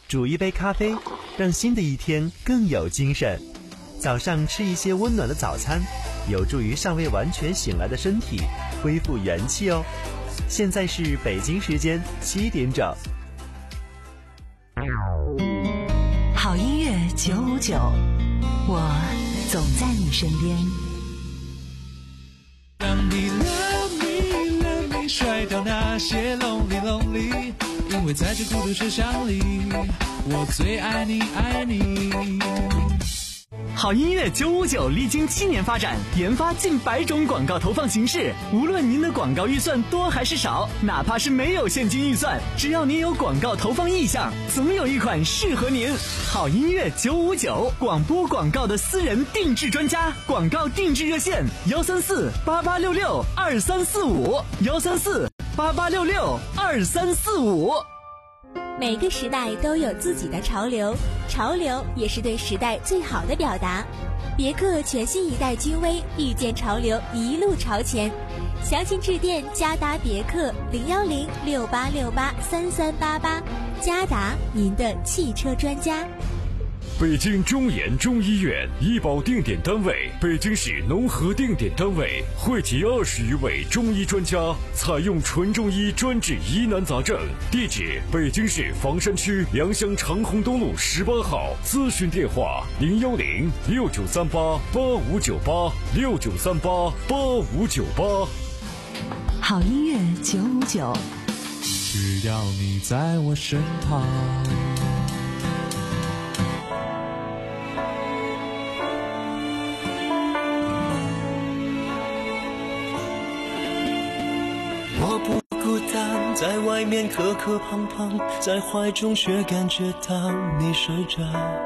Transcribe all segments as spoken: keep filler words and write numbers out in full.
煮一杯咖啡，让新的一天更有精神。早上吃一些温暖的早餐，有助于尚未完全醒来的身体恢复元气哦。现在是北京时间七点整。 好音乐九五九，我总在你身边。 让你 love me love me 甩掉那些 lonely lonely， 因为在这孤独车厢里，我最爱你爱你。 好音乐九五九历经七年发展，研发近百种广告投放形式。无论您的广告预算多还是少，哪怕是没有现金预算，只要您有广告投放意向，总有一款适合您。好音乐九五九，广播广告的私人定制专家，广告定制热线幺三四八八六六二三四五幺三四八八六六二三四五。 每个时代都有自己的潮流，潮流也是对时代最好的表达。别克全新一代君威，遇见潮流，一路朝前。详情致电嘉达别克零幺零六八六八三三八八，嘉达，您的汽车专家。 北京中研中医院医保定点单位，北京市农合定点单位，汇集二十余位中医专家，采用纯中医专治疑难杂症。地址：北京市房山区良乡长虹东路十八号。咨询电话：零幺零六九三八八五九八六九三八八五九八。 好音乐九五九， 只要你在我身旁。 我不孤单，在外面磕磕碰碰，在怀中却感觉到你睡着。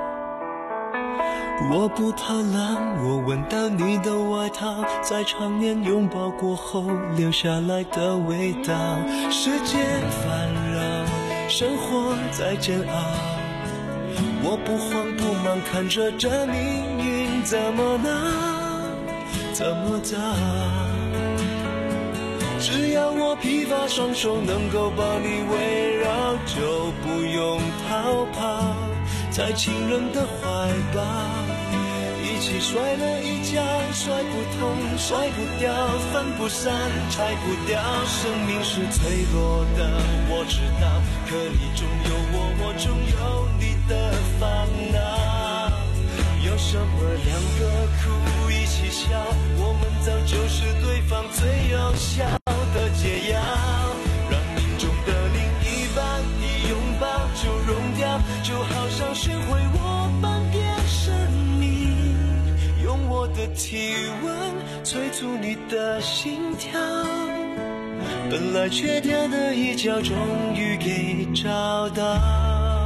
我不怕冷，我闻到你的外套，在常年拥抱过后留下来的味道。世界烦扰，生活在煎熬，我不慌不忙看着这命运怎么闹怎么倒。只要我疲乏双手能够把你围绕，就不用逃跑，在情人的怀抱，一起摔了一跤，摔不痛，摔不掉，分不散，拆不掉。生命是脆弱的，我知道，可你总有我，我总有你的烦恼。有什么两个哭一起笑，我们早就是对方最有效的解药。让命中的另一半一拥抱就融掉，就好像学会我半边生命，用我的体温催促你的心跳。本来缺掉的一角终于给找到。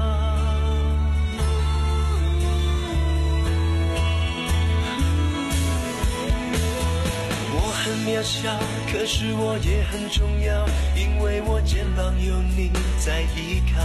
很渺小，可是我也很重要，因为我肩膀有你在依靠。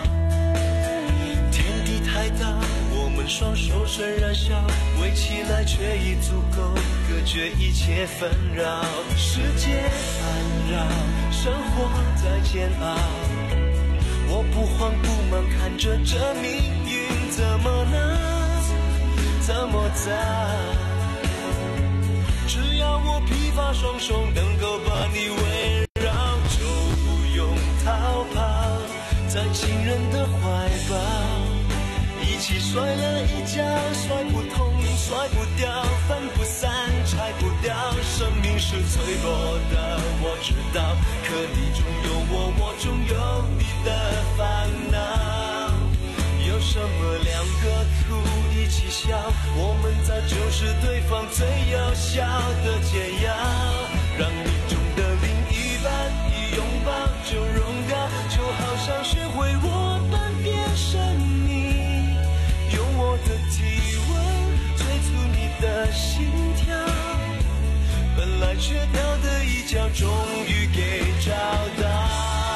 天地太大，我们双手虽然小，围起来却已足够隔绝一切纷扰。世界烦扰，生活在煎熬，我不慌不忙看着这命运怎么闹怎么糟。只要我疲乏双手能够把你围绕，就不用逃跑，在情人的怀抱，一起摔了一跤，摔不痛，摔不掉，分不散，拆不掉。生命是脆弱的，我知道，可你总有我，我总有你的烦恼。有什么两个哭一起笑，我们早就是对方最有效的解药。让命中的另一半一拥抱就融掉，就好像学会我半边生命，用我的体温催促你的心跳。本来缺掉的一角终于给找到。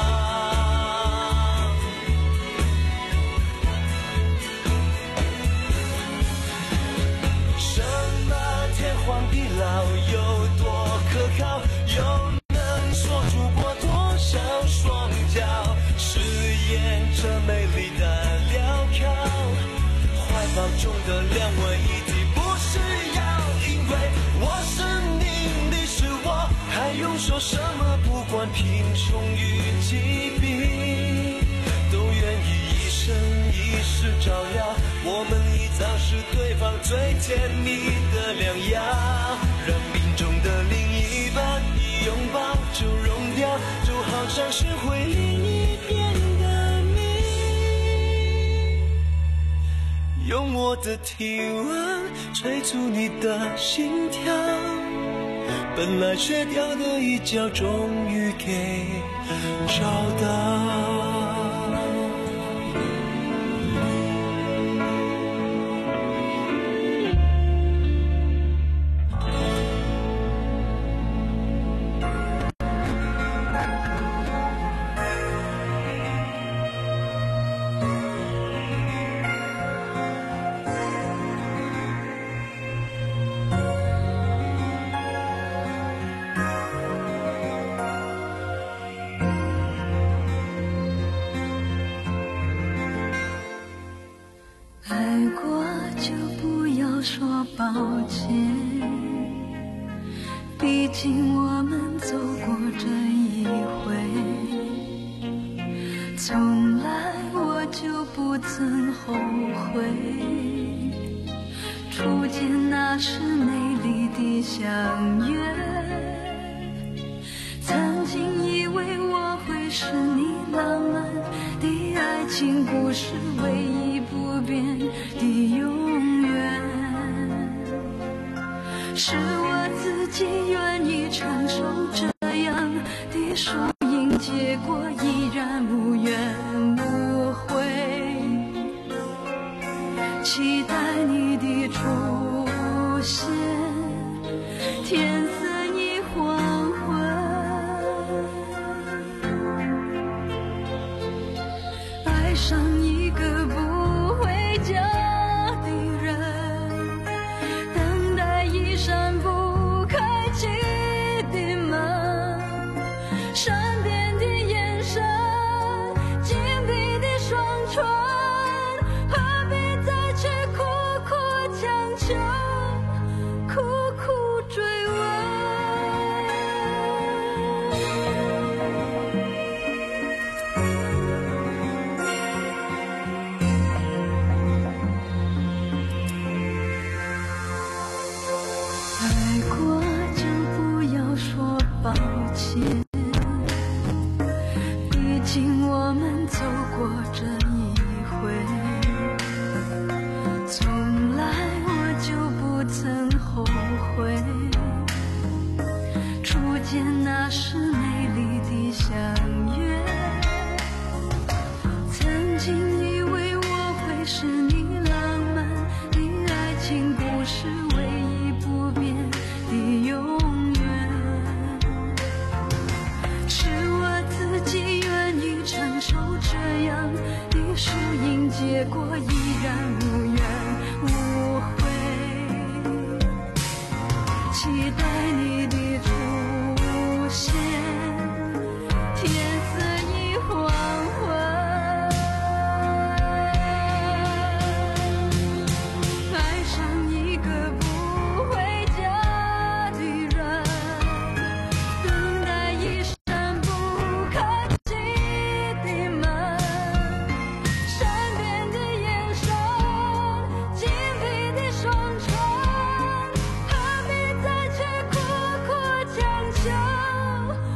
荒地老有多可靠，又能锁住过多少双脚，饰演着美丽的疗说什么不管贫穷与疾病，都愿意一生一世照耀。我们已早是对方最甜蜜的良药，让病中的另一半一拥抱就融掉，就好像是会另一边的你，用我的体温催促你的心跳，本来缺掉的一角终于给找到。 爱过就不要说抱歉，毕竟我们走过这一回，从来我就不曾后悔，初见那时美丽的相约，曾经以为我会是你浪漫的爱情故事唯一不变的永远，是我自己愿意承受这样的输赢，结果依然无怨无悔，期待你的出现，天色已黄昏，爱上一个不回家的人，等待一扇不开启的门，闪电的眼神，紧闭的双唇，何必再去苦苦强求，苦苦追问。爱过就不要说抱歉，毕竟我们走过这一回，从来我就不曾后悔，初见那时美丽的相约，曾经以为我会是你浪漫的爱情故事唯一不变的永远，是我自己愿意承受这样的输赢，结果依然无怨无悔，期待你的出现，天色已黄昏，爱上一个不回家的人，等待一扇不开启的门，闪电的眼神，紧闭的双唇，何必再去苦苦强求，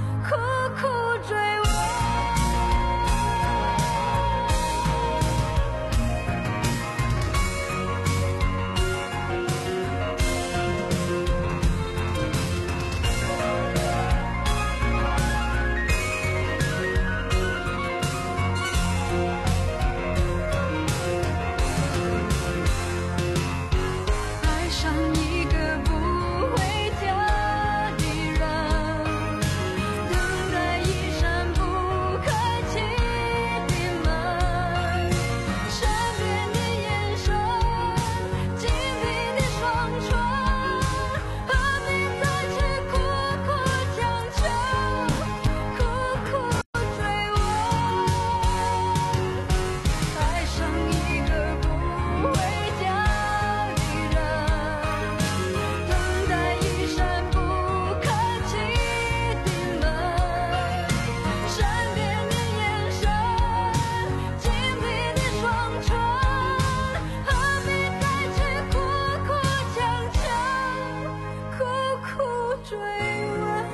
追问。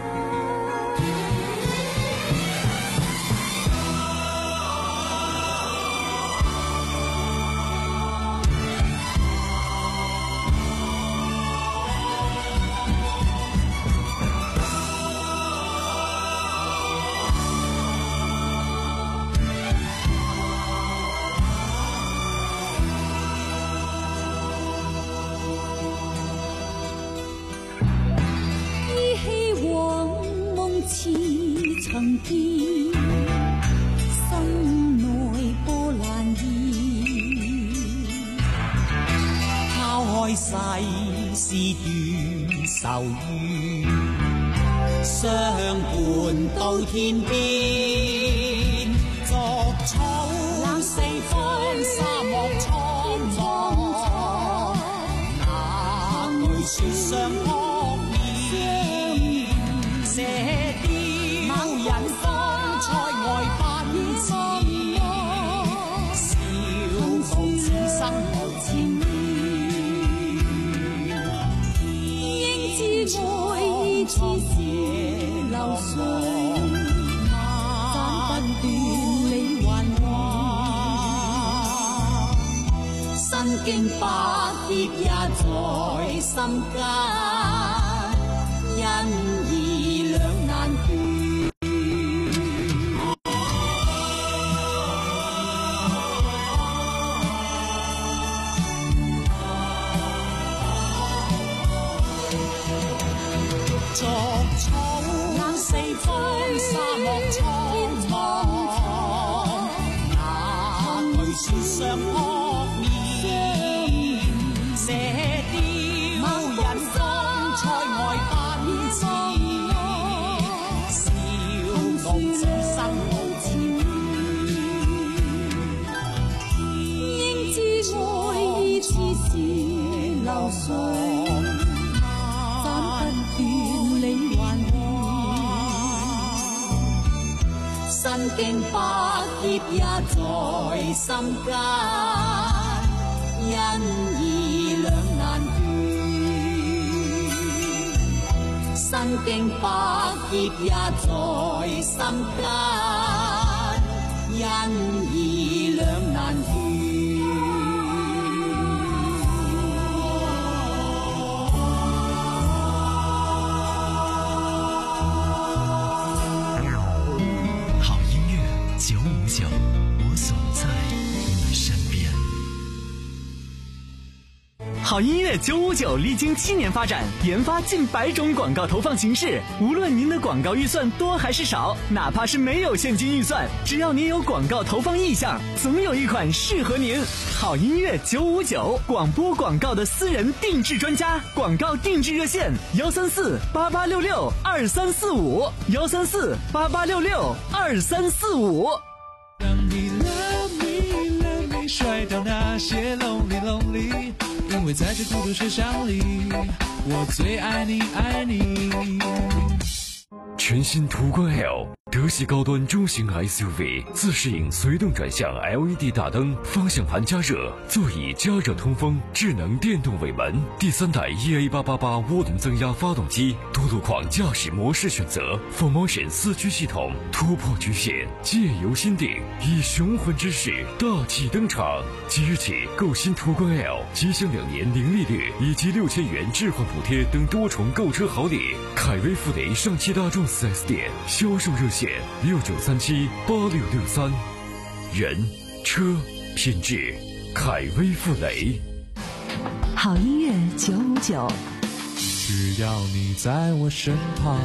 曾見心內波瀾現，拋開世事斷愁怨，相伴到天邊，逐草四方沙漠蒼茫，哪懼雪上撲面，射雕人方塞外奔馳，笑傲此生無纏綿，應知愛似時流水，斬不斷理還亂，身經百劫也在心間，因義兩難斷。逐草四方沙漠蒼茫，哪懼雪上撲面，射雕人方塞外奔馳，笑傲此生無纏綿，應知愛意似時流水，身經百劫也在心間，因義兩難斷。身經百劫也在心間，因義兩難斷。 九五九，我总在你身边。 好音乐九五九历经七年发展，研发近百种广告投放形式。无论您的广告预算多还是少，哪怕是没有现金预算，只要您有广告投放意向，总有一款适合您。好音乐九五九，广播广告的私人定制专家，广告定制热线：幺三四八八六六二三四五，幺三四八八六六二三四五。 让你 love me love me 甩掉那些 lonely lonely， 因为在这孤独车厢里，我最爱你爱你。 全新途观 L， 德系高端中型 S U V， 自适应随动转向 L E D 大灯，方向盘加热，座椅加热通风，智能电动尾门，第三代 E A 八八八涡轮增压发动机，多路况驾驶模式选择 ，four motion 四驱系统，突破局限，借由心定，以雄浑之势大气登场。即日起购新途观 L， 即享两年零利率以及六千元置换补贴等多重购车好礼。凯威富雷上汽大众四 S 店销售热线六九三七八六六三，人车品质，凯威富雷。 好音乐九五九， 只要你在我身旁。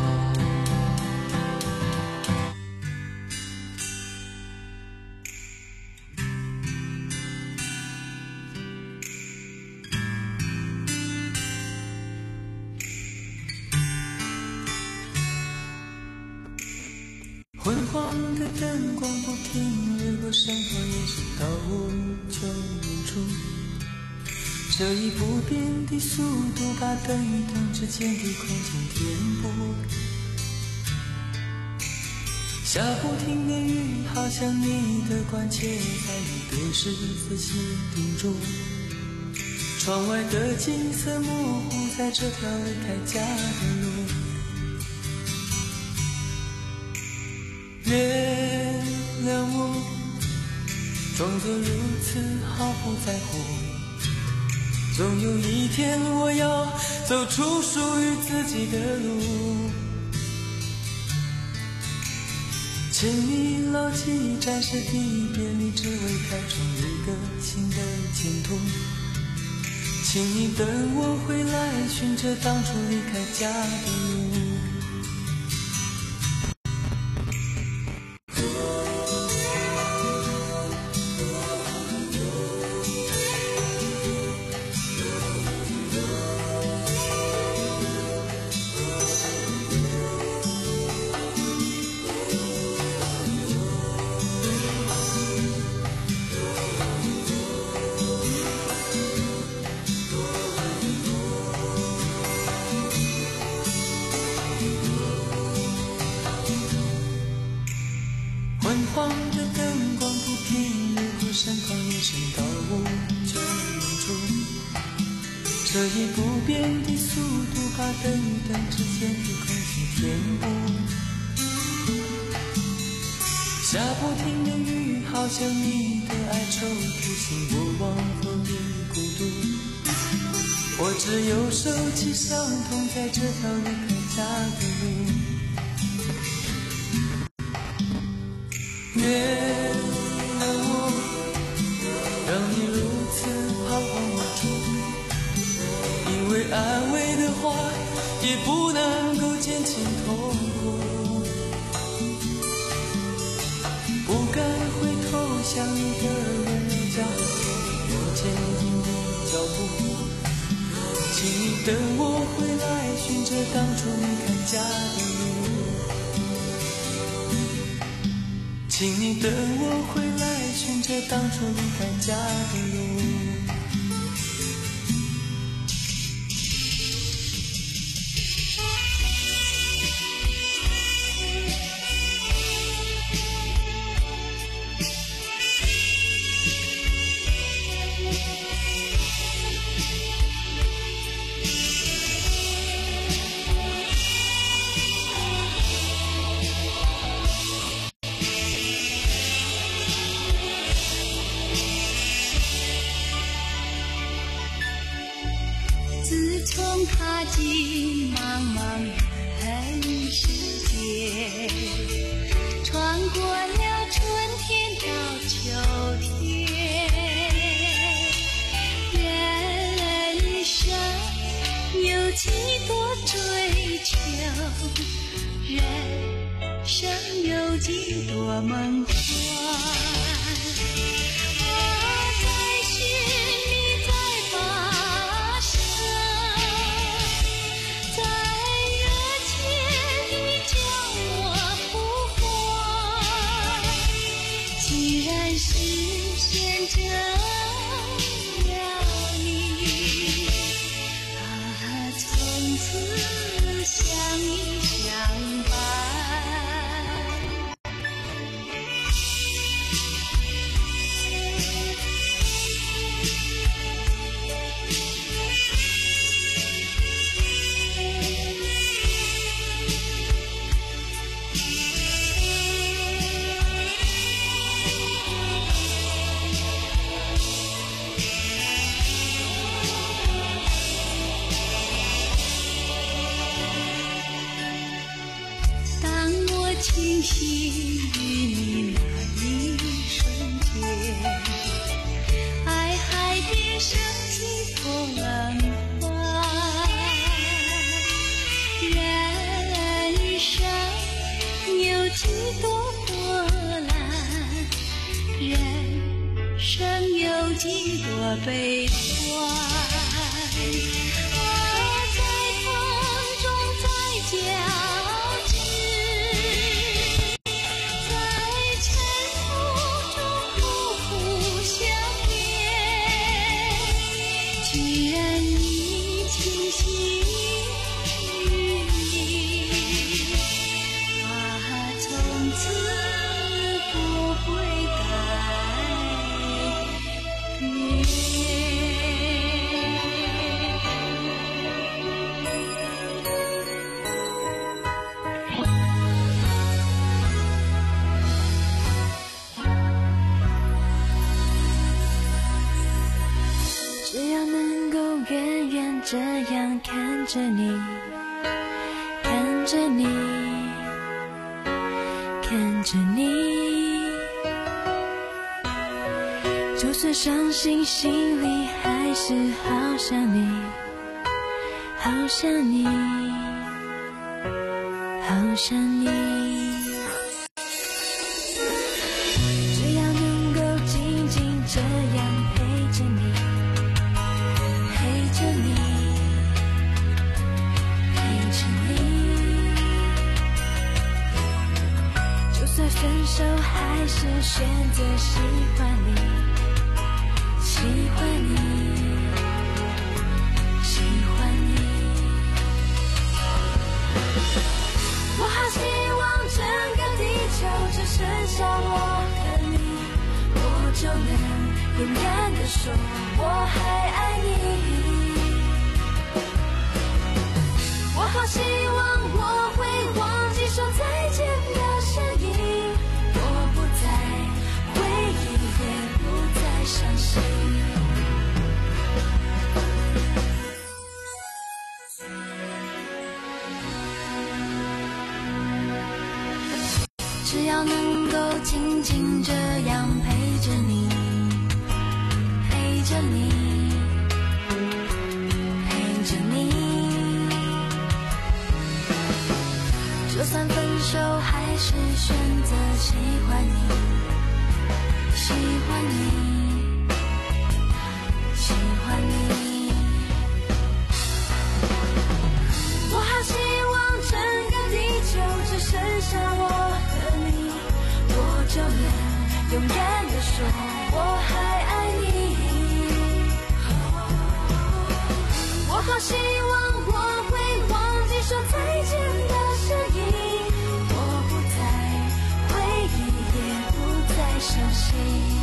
昏黄的灯光不停掠过身后，眼神到就远处。这一不变的速度，把灯与灯之间的空间填补。下不停的雨，好像你的关切，在你对视仔细盯住。窗外的景色模糊，在这条离开家的路。 装作如此毫不在乎，总有一天我要走出属于自己的路。请你牢记暂时的别离，只为开创一个新的前途。请你等我回来，循着当初离开家的路。昏黄的灯光不停掠过身旁，延伸到无穷远处。这一不变的速度，把灯与灯之间的空隙填补。下不停的雨，好像你的哀愁，提醒我往后的孤独。我只有收起伤痛，在这条离开家的路。原谅我，让你如此彷徨无助，因为安慰的话也不能够减轻痛苦。不敢回头向你的温柔交我前进的脚步，请你等我回来，循着当初离开家的路。请你等我回来，循着当初离开家的路。 自从踏进茫茫人世间，穿过了春天到秋天，人生有几多追求，人生有几多梦幻。清晰与你那一瞬间，爱海边升起风花。人生有几多波澜，人生有几多悲欢。 着你，看着你，看着你，就算伤心，心里还是好想你，好想你，好想你。只要能够静静这样陪着你，陪着你，陪着你，就算分手还是选择喜欢你，喜欢你，喜欢你。我好希望整个地球只剩下我和你，我就能勇敢地说我还爱你。我好希望我会忘记说再见的声音，我不再回忆，也不再伤心。只要能够静静这样陪着你，陪着你，陪着你，就算分手还是选择喜欢你，喜欢你，喜欢你。我好希望整个地球只剩下我和你，我就能勇敢地说我还爱你。我好希望我会忘记说再见的声音，我不再回忆，也不再伤心。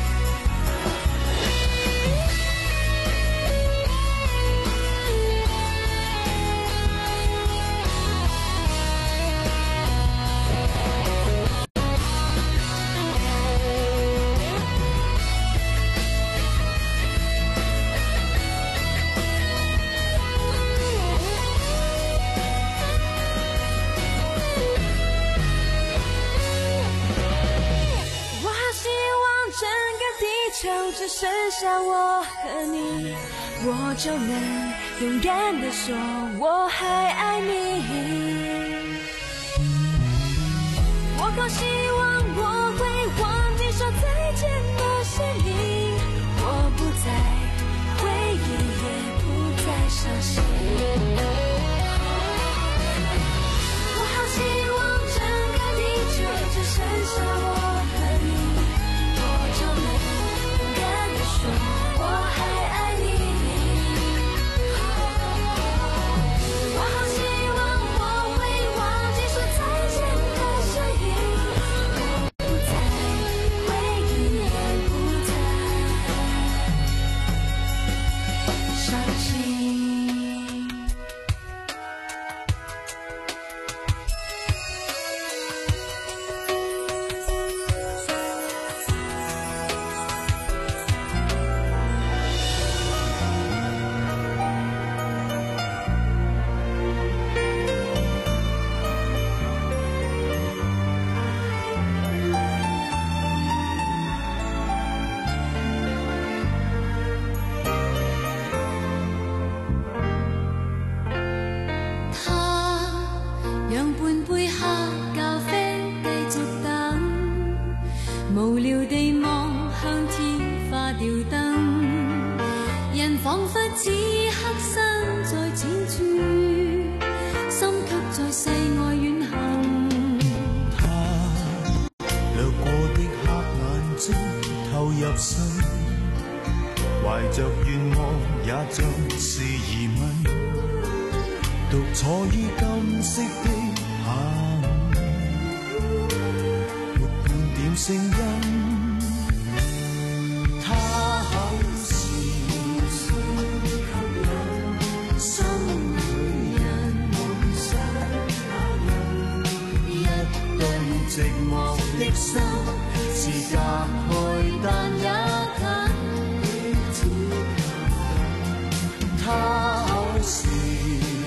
只剩下我和你，我就能勇敢地说我还爱你。我好希望我会忘记说再见的声音，我不再回忆，也不再伤心。我好希望整个地球只剩下我和你，我就能说我还爱你。我好希望我会忘记说再见的声音，我不再回忆，也不再伤心。讓半杯黑咖啡繼續等，無聊地望向天花吊燈，人彷彿此刻身在淺處，心卻在世外遠行。 他掠過的黑眼睛投入心，懷着願望也像是疑問，獨坐於金色的下午，沒半點聲音。他口是最吸引，心裏人夢想那人，一對寂寞的心是隔開但也近，彼此靠近。他口是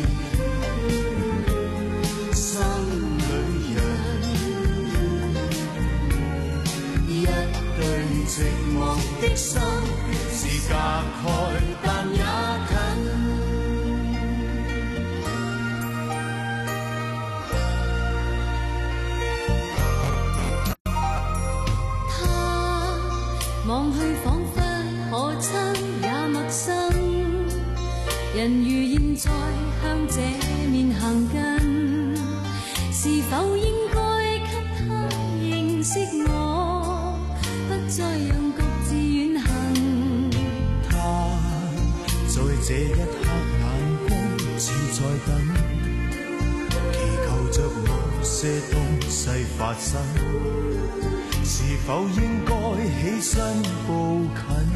仿佛可亲也陌生，人如现在向这面行近，是否應該給他認識我，不再讓各自遠行。 他在這一刻眼光似在等，祈求着某些東西發生，是否應該起身步近，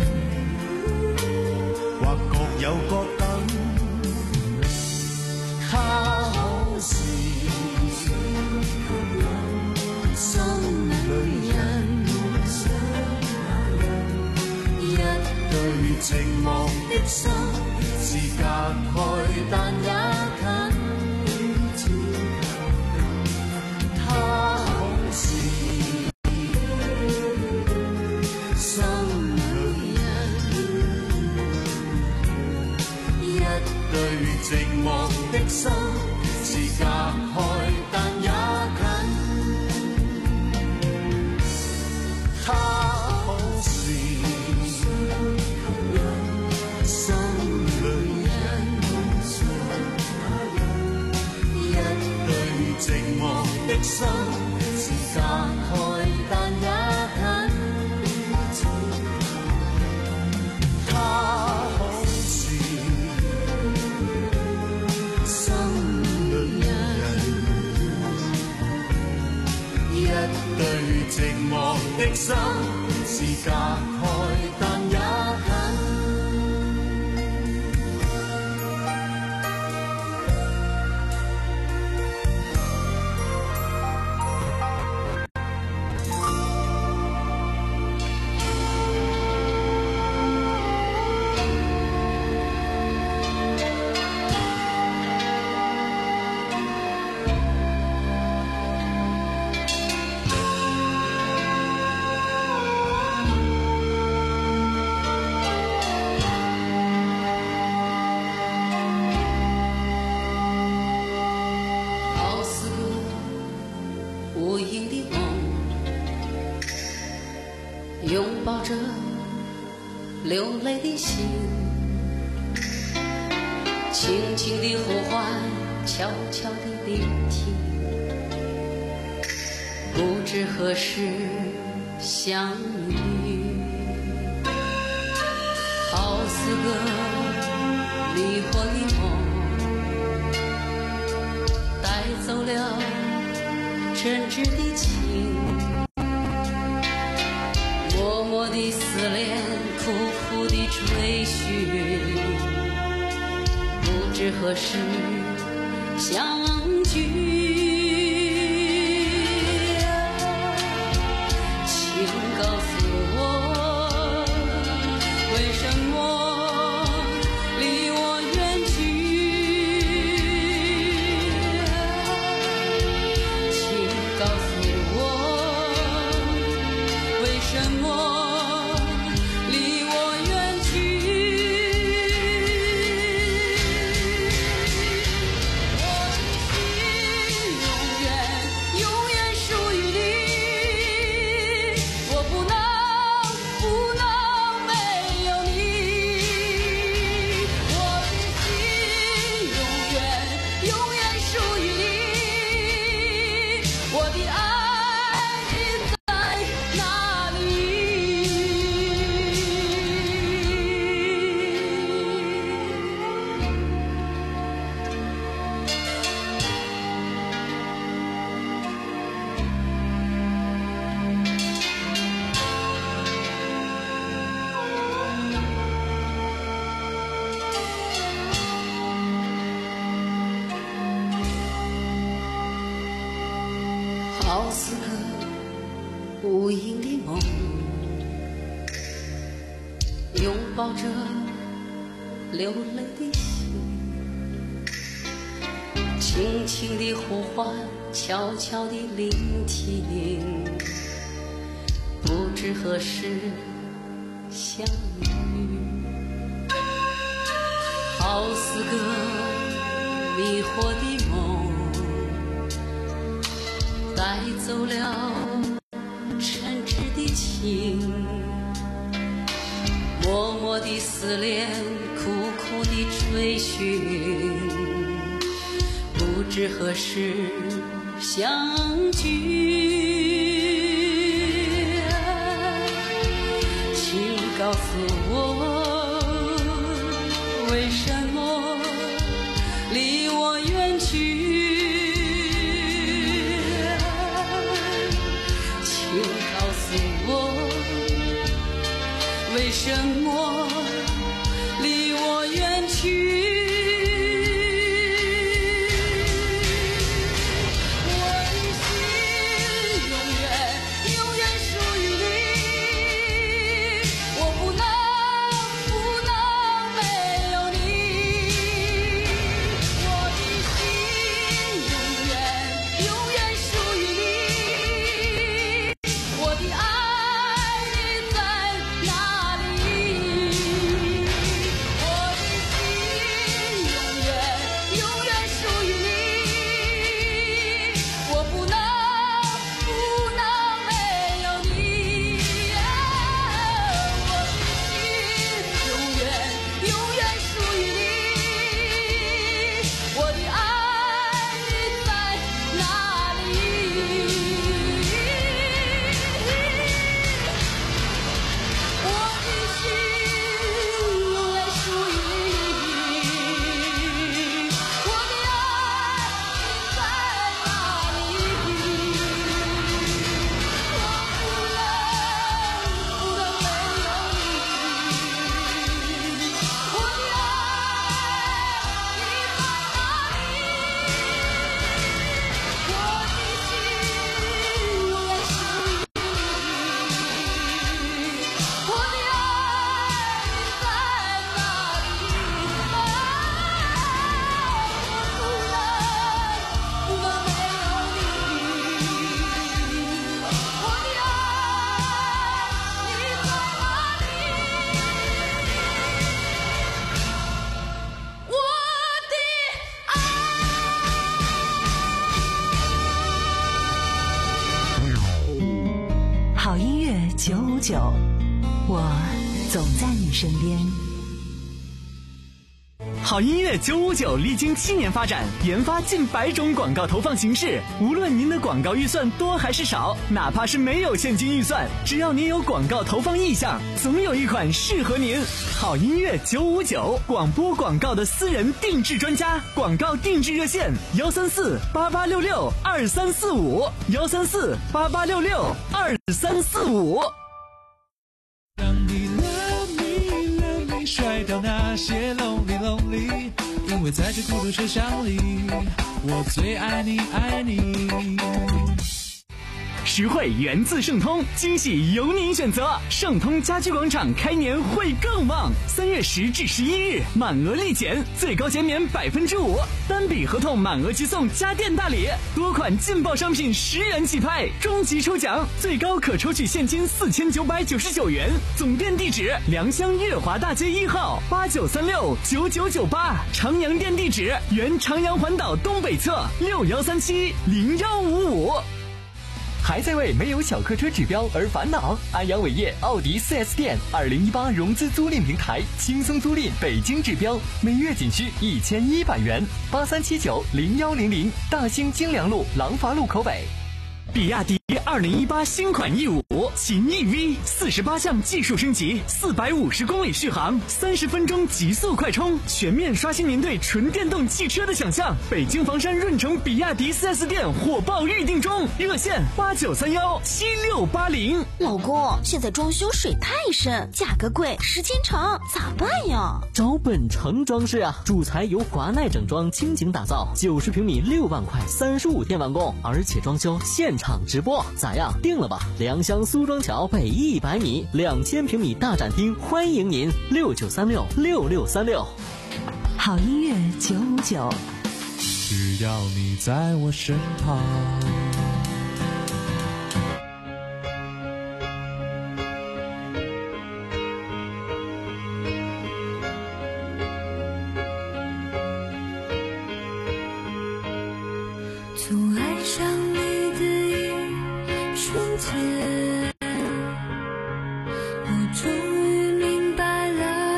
或各有各等。他好是心裏人，一對寂寞的心是隔開但也近。他好是心裏人，一對寂寞的心是隔開但也近。他好是心裏人，一對寂寞的心是隔開但也近。他好是心裏人，一對寂寞的心是隔開但也近。 拥抱着流泪的心，轻轻的呼唤，悄悄的聆听，不知何时相遇，好似个迷惑的梦，带走了真挚的情，默默的思念，苦苦的追寻，不知何时相聚。请告诉我，为什么离我远去？请告诉我，为什么？好似个无影的梦，拥抱着流泪的心，轻轻地呼唤，悄悄地聆听，不知何时相遇，好似个迷惑的梦，带走了真挚的情， 我的思念，苦苦的追寻，不知何时相聚。请告诉我，为什么离我远去？请告诉我，为什么离我远去？ 好音乐九五九，我总在你身边。 好音乐九五九历经七年发展，研发近百种广告投放形式。无论您的广告预算多还是少，哪怕是没有现金预算，只要您有广告投放意向，总有一款适合您。好音乐九五九，广播广告的私人定制专家，广告定制热线：幺三四八八六六二三四五，幺三四八八六六二三四五。 让你 love me love me 甩掉那些 lonely lonely， 因为在这孤独车厢里，我最爱你爱你。 实惠源自盛通，惊喜由您选择。盛通家居广场开年会更旺，三月十至十一日满额立减，最高减免百分之五，单笔合同满额即送家电大礼，多款劲爆商品十元起拍，终极抽奖最高可抽取现金四千九百九十九元。总店地址：良乡月华大街一号八九三六九九九八，长阳店地址：原长阳环岛东北侧六幺三七零幺五五。 还在为没有小客车指标而烦恼？安阳伟业奥迪 四 S 店二零一八融资租赁平台，轻松租赁北京指标，每月仅需一千一百元。八三七九零幺零零，大兴京良路廊坊路口北。 比亚迪二零一八新款 E 五 秦 E V 四十八项技术升级，四百五十公里续航，三十分钟极速快充，全面刷新您对纯电动汽车的想象。北京房山润城比亚迪 四 S 店火爆预定中，热线八九三幺七六八零。 老公，现在装修水太深，价格贵，时间长，咋办呀？ 找本城装饰啊，主材由华奈整装倾情打造，九十平米六万块，三十五天完工，而且装修现场直播，咋样？定了吧？良乡苏庄桥北一百米，两千平米大展厅，欢迎您六九三六六六三六。 好音乐九五九， 只要你在我身旁。 从爱上你的一瞬间，我终于明白了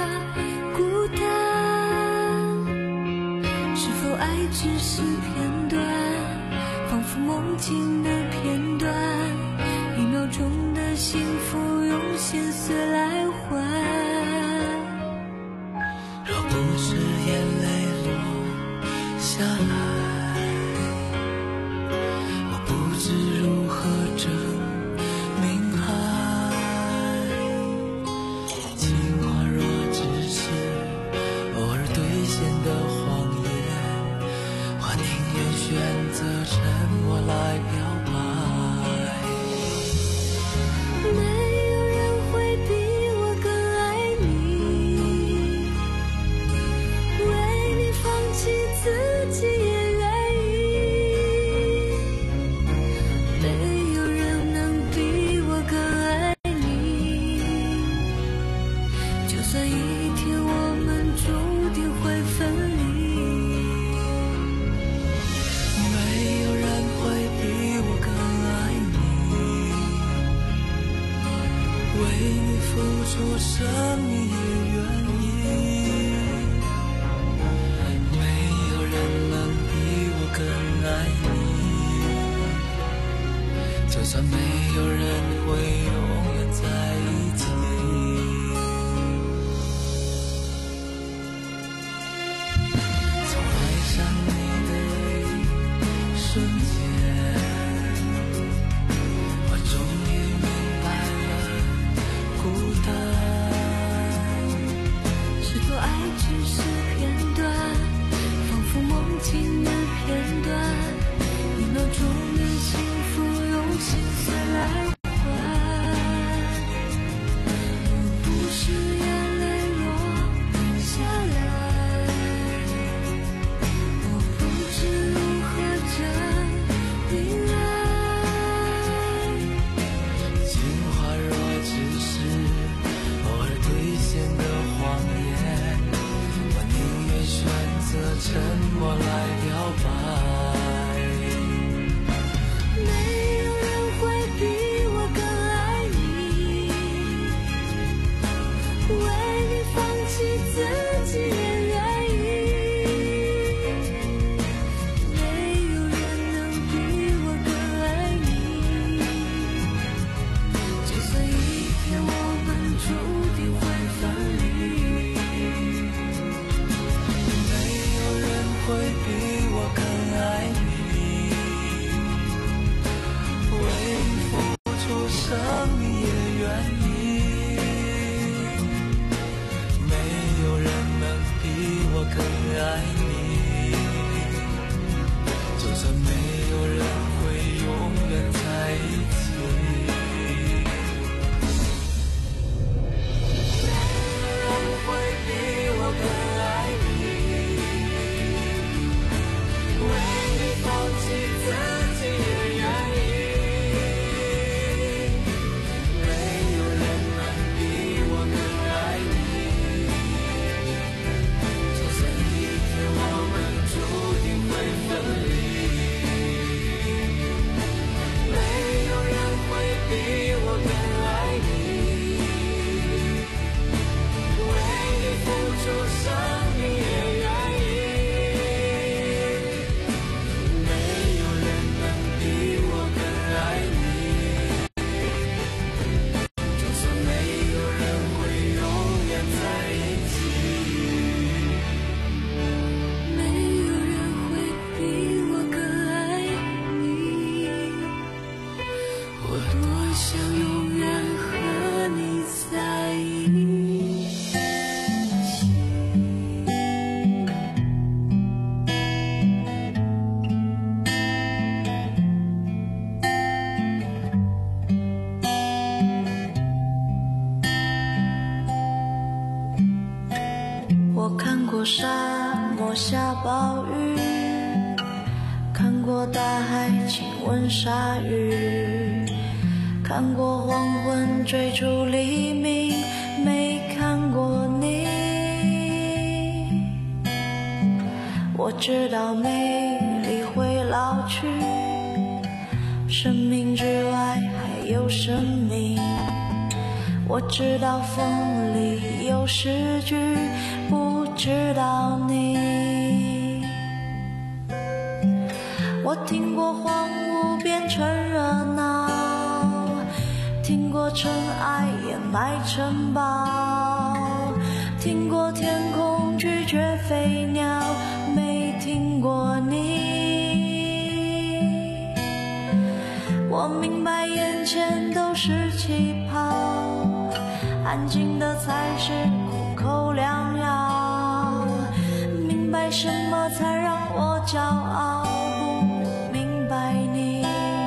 片段，仿佛梦境的片段，一秒钟的幸福用心碎来换。 若不是眼泪落下来，我不知如何证明爱。情话若只是偶尔兑现的谎言，我宁愿选择沉默来表白。 没有人会比我更爱你，为你放弃自己也愿意。没有人能比我更爱你，就算一天我们注定会分离。 没有人会比我更爱你，为你付出生命也愿意。没有人能比我更爱你，就算没有人会永远在一起。从爱上你的一瞬间，我终于明白了孤单。 是否爱只是片段，仿佛梦境的片段，一秒钟的幸福用心碎来换。若不是眼泪落下来，我不知如何证明爱。 情话若只是偶尔兑现的谎言，我宁愿选择沉默来表白。 没有人会比我更爱你，为你放弃自己也愿意。没有人能比我更爱你，就算一天我们注定会分离。 没有人会比我更爱你，为你付出生命也愿意。没有人能比我更爱你，就算没有人会永远在一起。没有人会比我更爱你，为你放弃自己也愿意。没有人能比我更爱你，就算一天我们注定会分离。没有人会比我更爱你，为你付出生命也愿意。没有人能比我更爱你，就算没有人会永远在一起。 没有人会比我更爱你，我多想永远和你在一起。 我看过沙漠下暴雨，看过大海亲吻鲨鱼，看过黄昏追逐黎明，没看过你。我知道美丽会老去，生命之外还有生命。我知道风里有诗句，不知道你。 我听过荒芜变成热闹，听过尘埃掩埋城堡，听过天空拒绝飞鸟，没听过你。我明白眼前都是气泡，安静的才是苦口良药，明白什么才让我骄傲，不明白你。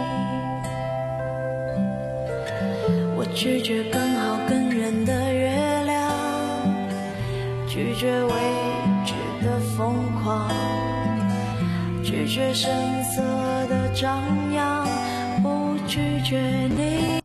我拒绝更好更圆的月亮，拒绝未知的疯狂，拒绝声色的张扬，不拒绝你。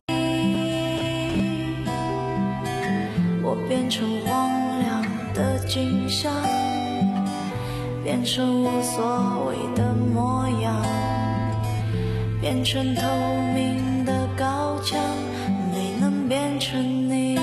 我变成荒凉的景象，变成无所谓的模样，变成透明的高墙，没能变成你。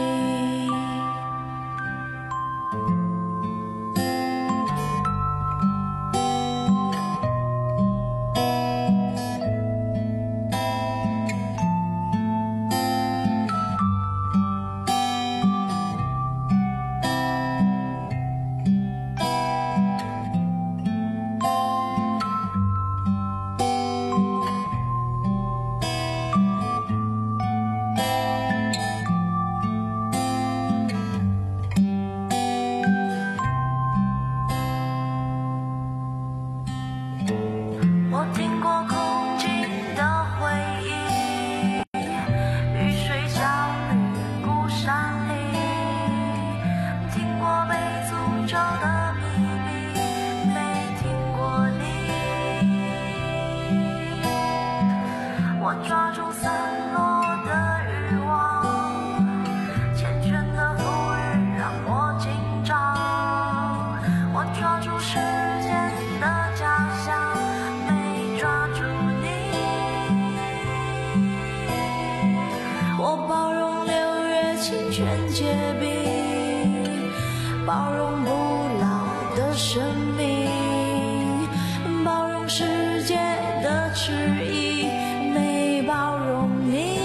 包容不老的生命，包容世界的迟疑，没包容你。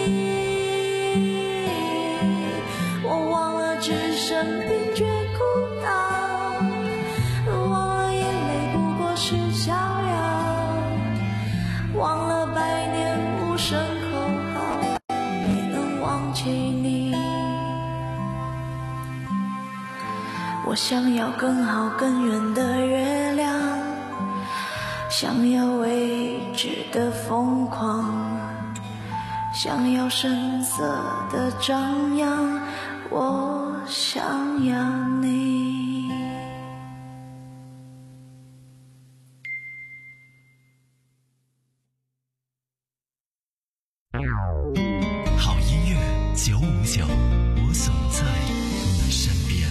我忘了置身冰绝孤岛，忘了眼泪不过是逍遥，忘了百年无声口号，没能忘记你。我想要更好更圆的月亮，想要未知的疯狂，想要声色的张扬，我想要你。 好音乐九五九，我总在你身边。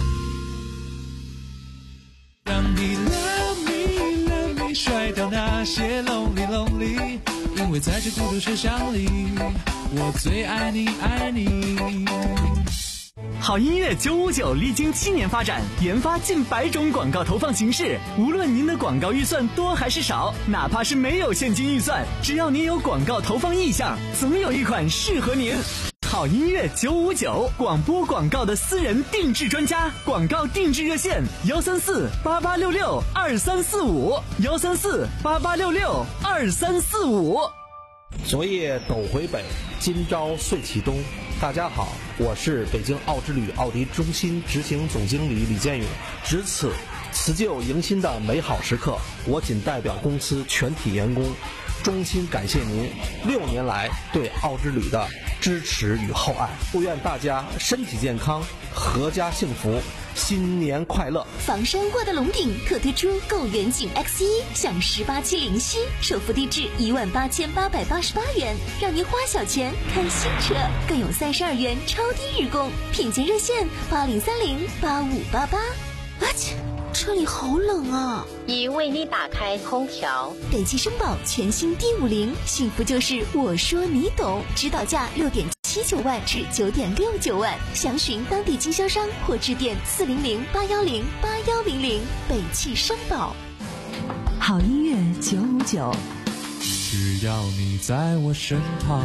让你 love me love me 甩掉那些 lonely lonely， 因为在这孤独车厢里，我最爱你爱你。 好音乐九五九历经七年发展，研发近百种广告投放形式。无论您的广告预算多还是少，哪怕是没有现金预算，只要您有广告投放意向，总有一款适合您。好音乐九五九，广播广告的私人定制专家，广告定制热线：幺三四八八六六二三四五，幺三四八八六六二三四五。 昨夜斗回北，今朝岁启东。大家好，我是北京奥之旅奥迪中心执行总经理李建勇。值此辞旧迎新的美好时刻，我仅代表公司全体员工，衷心感谢您六年来对奥之旅的支持与厚爱。祝愿大家身体健康，阖家幸福，新年快乐！ 房山沃德龙顶特推出购远景 X 一，享十八期零息，首付低至一万八千八百八十八元，让您花小钱看新车，更有三十二元超低日供。品鉴热线八零三零八五八八。啊切，这里好冷啊！ 已为你打开空调。 北汽绅宝全新 D 五零，幸福就是我说你懂，指导价六点七九万至九点六九万，详询当地经销商或致电四零零八幺零八幺零零。北汽绅宝。 好音乐九五九， 只要你在我身旁。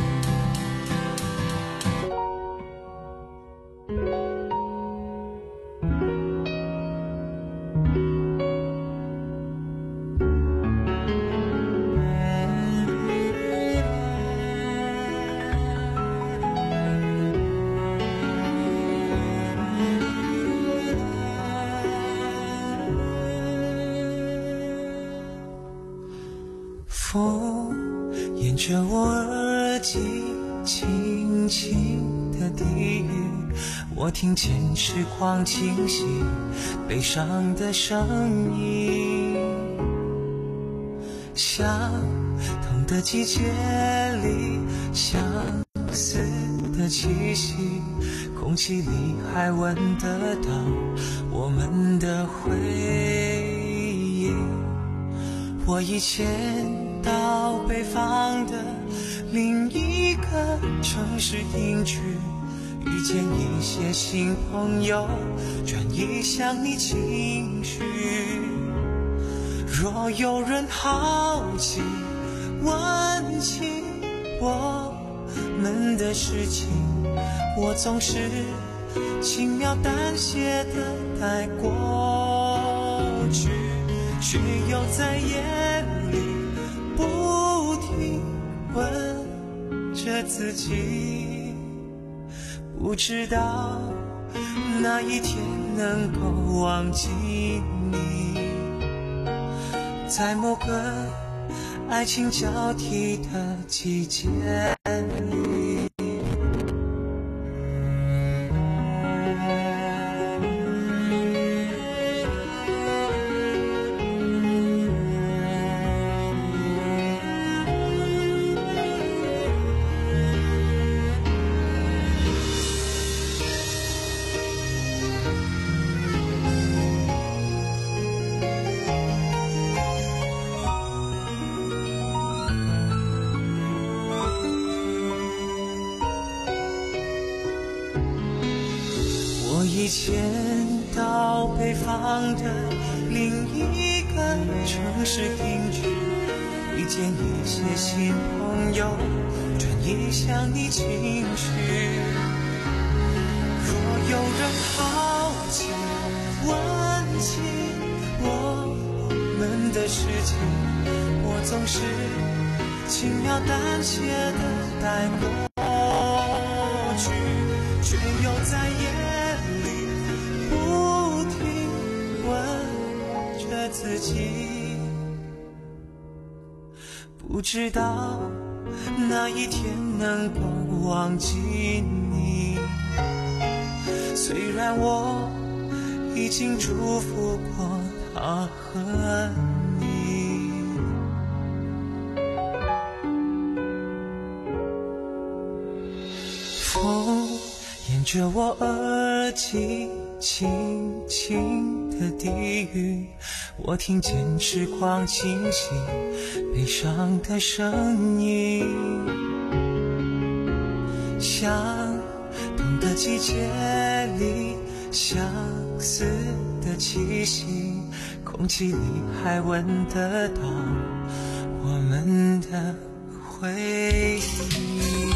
风沿着我耳际轻轻的低语，我听见时光清晰悲伤的声音，相同的季节里相似的气息，空气里还闻得到我们的回忆。我以前到北方的另一个城市定居，遇见一些新朋友，转移向你情绪。若有人好奇问起我们的事情，我总是轻描淡写的带过去，却又在眼里不停问着自己，不知道哪一天能够忘记你，在某个爱情交替的季节里。以前到北方的另一个城市定居，遇见一些新朋友，转移向你情绪。若有人好奇问起我们的事情，我总是轻描淡写的带过去，却又在眼里不停问着自己，不知道哪一天能够忘记你。虽然我已经祝福过他和你，风沿着我耳际轻轻的低语，我听见时光清晰悲伤的声音，相同的季节里相似的气息，空气里还闻得到我们的回忆。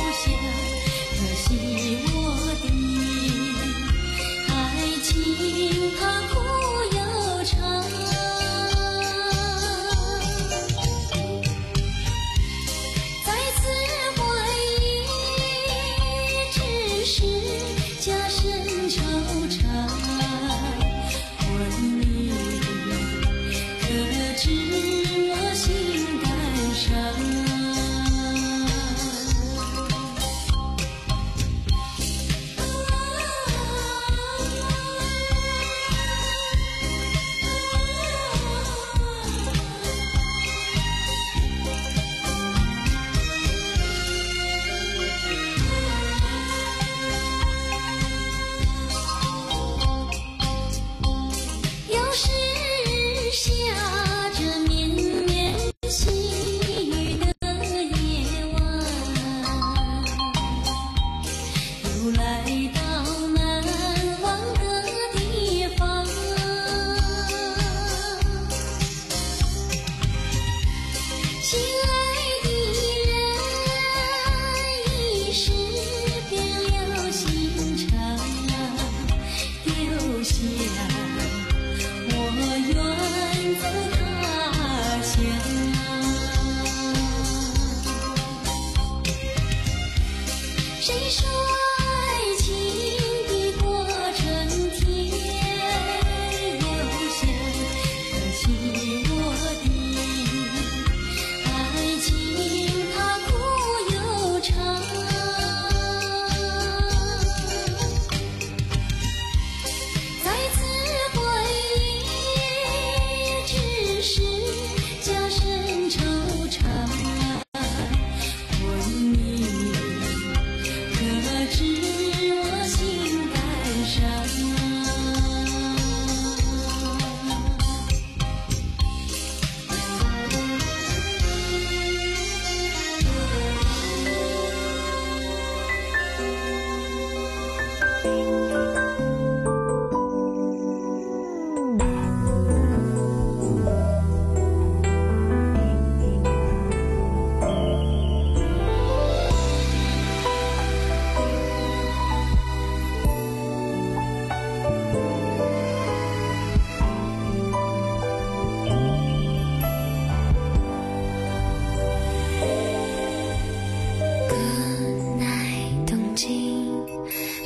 可惜我的爱情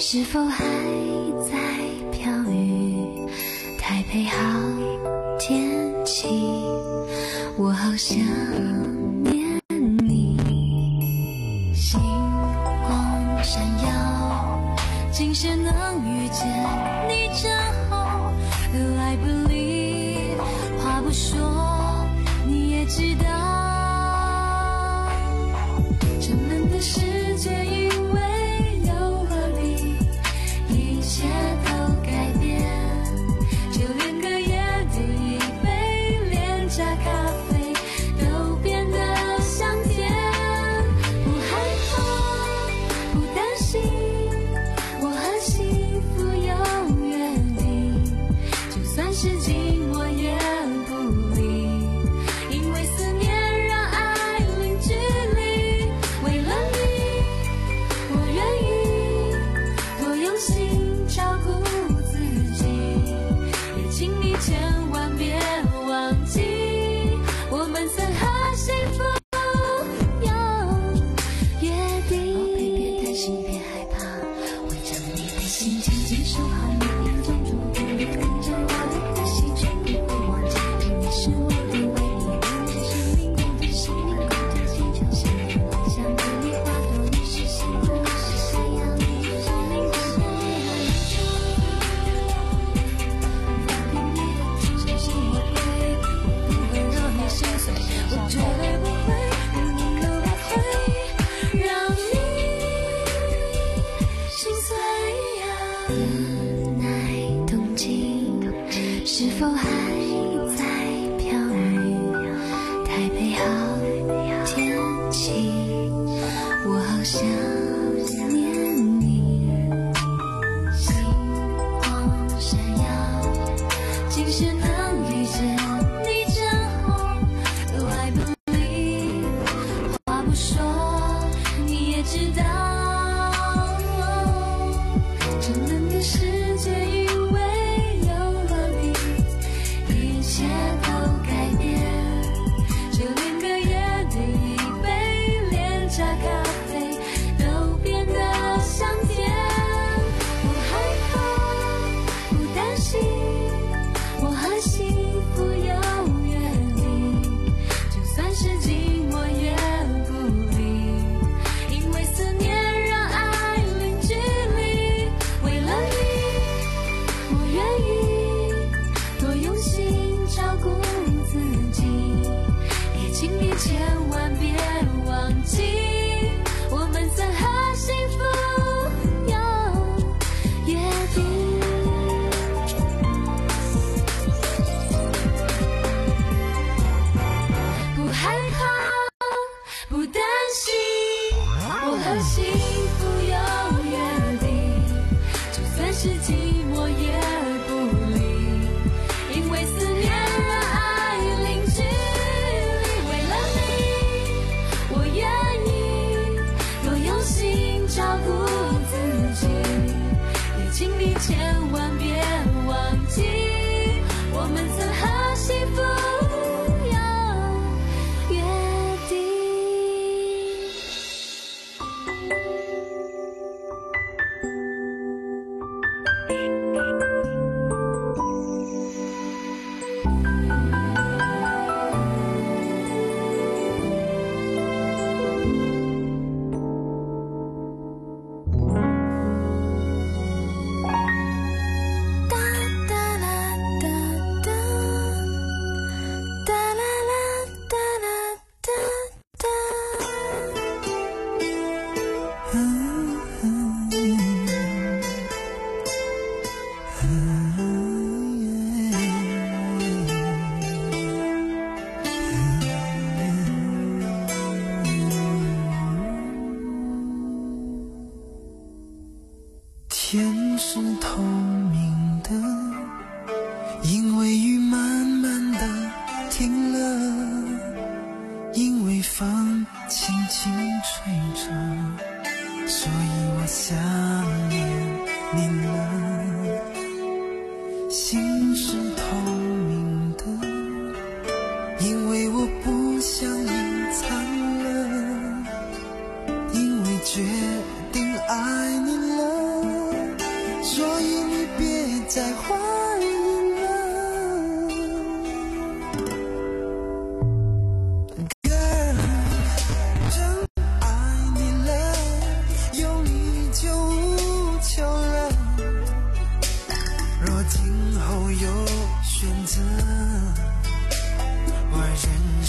是否还在飘雨？台北好天气，我好想念你。星光闪耀，今生能遇见你真好。I believe， 话不说你也知道，沉闷的世界因为有了你，一切都改变，就连隔夜的一杯廉价咖啡都变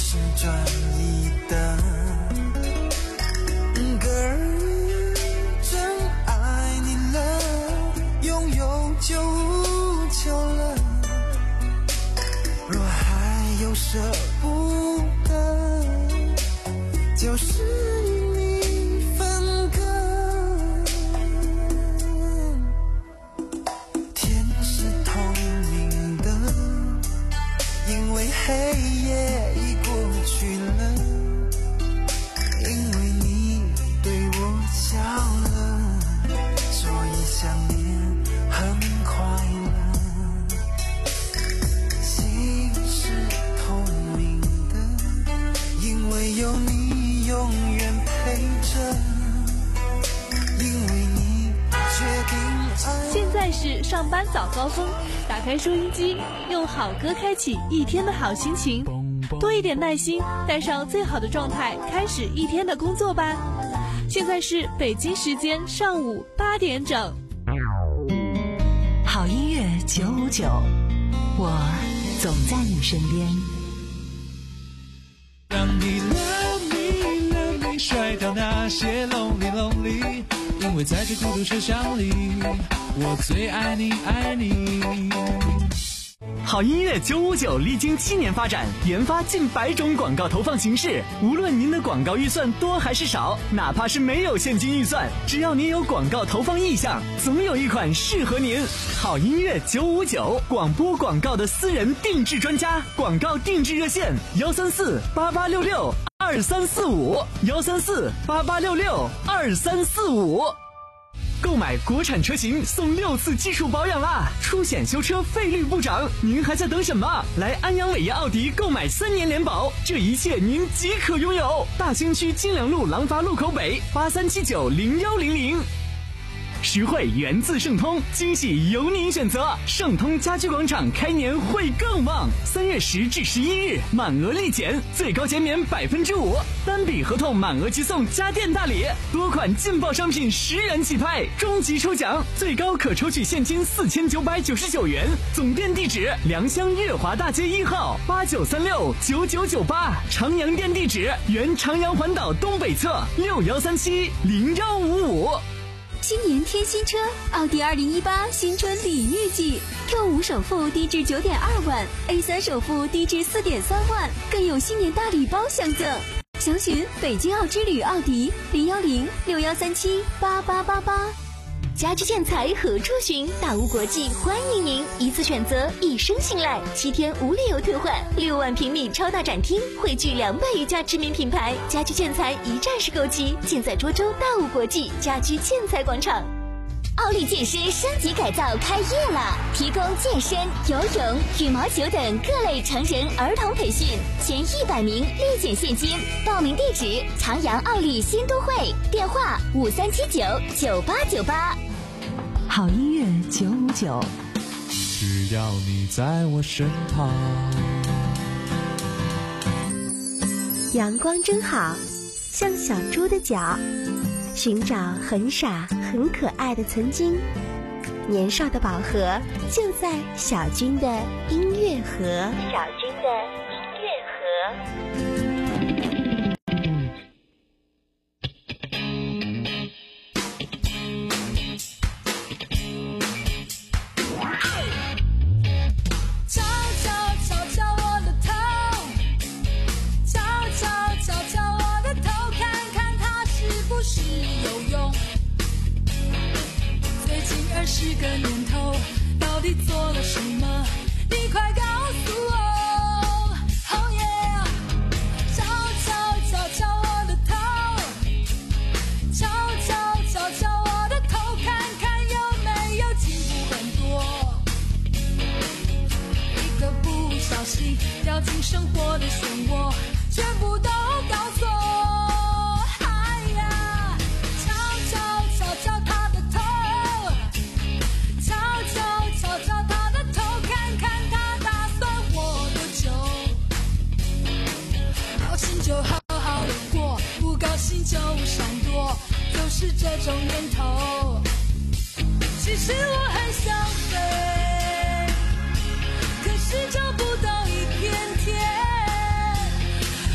心专一的 Girl， 真爱你了，拥有就无求了，若还有舍不得，就是与你分割。天是透明的，因为黑夜已过去了，因为你对我笑了，所以想念很快乐。心是透明的，因为有你永远陪着，因为你决定爱。 现在是上班早高峰，打开收音机，用好歌开启一天的好心情，多一点耐心，带上最好的状态，开始一天的工作吧。现在是北京时间上午八点整。 好音乐九五九，我总在你身边。 让你 love me love me 甩掉那些 lonely lonely， 因为在这孤独车厢里，我最爱你爱你。 好音乐九五九历经七年发展，研发近百种广告投放形式。无论您的广告预算多还是少，哪怕是没有现金预算，只要您有广告投放意向，总有一款适合您。好音乐九五九，广播广告的私人定制专家，广告定制热线幺三四八八六六二三四五幺三四八八六六二三四五。购买国产车型送六次基础保养啦，出险修车费率不涨，您还在等什么？来安阳伟业奥迪购买三年联保，这一切您即可拥有。大兴区金良路廊坊路口北八三七九零幺零零。实惠源自盛通，惊喜由您选择。盛通家居广场开年会更旺，三月十至十一日满额立减，最高减免百分之五，单笔合同满额即送家电大礼，多款劲爆商品十元起拍，终极抽奖最高可抽取现金四千九百九十九元。总店地址：良乡月华大街一号八九三六九九九八，长阳店地址：原长阳环岛东北侧六幺三七零幺五五。 新年添新车，奥迪二零一八新春礼遇季 ，Q 五首付低至九点二万 ，A 三首付低至四点三万，更有新年大礼包相赠。详询北京奥之旅奥迪零幺零六幺三七八八八八。 家居建材何处寻？大屋国际欢迎您，一次选择，一生信赖，七天无理由退换，六万平米超大展厅，汇聚两百余家知名品牌，家居建材一站式购齐，尽在涿州大屋国际家居建材广场。奥利健身升级改造开业了，提供健身、游泳、羽毛球等各类成人、儿童培训，前一百名立减现金。报名地址：长阳奥利新都会，电话五三七九九八九八。 好音乐九五九， 只要你在我身旁。 阳光真好，像小猪的脚，寻找很傻很可爱的曾经。年少的宝盒就在小军的音乐盒。小军的音乐盒。 十个年头，到底做了什么？你快告诉我。Oh yeah， 敲敲敲敲我的头，敲敲敲敲我的头，看看有没有进步很多。一个不小心掉进生活的漩涡，全部都搞错。就好好的过，不高兴就闪躲，就是这种念头。其实我很想飞，可是找不到一片天。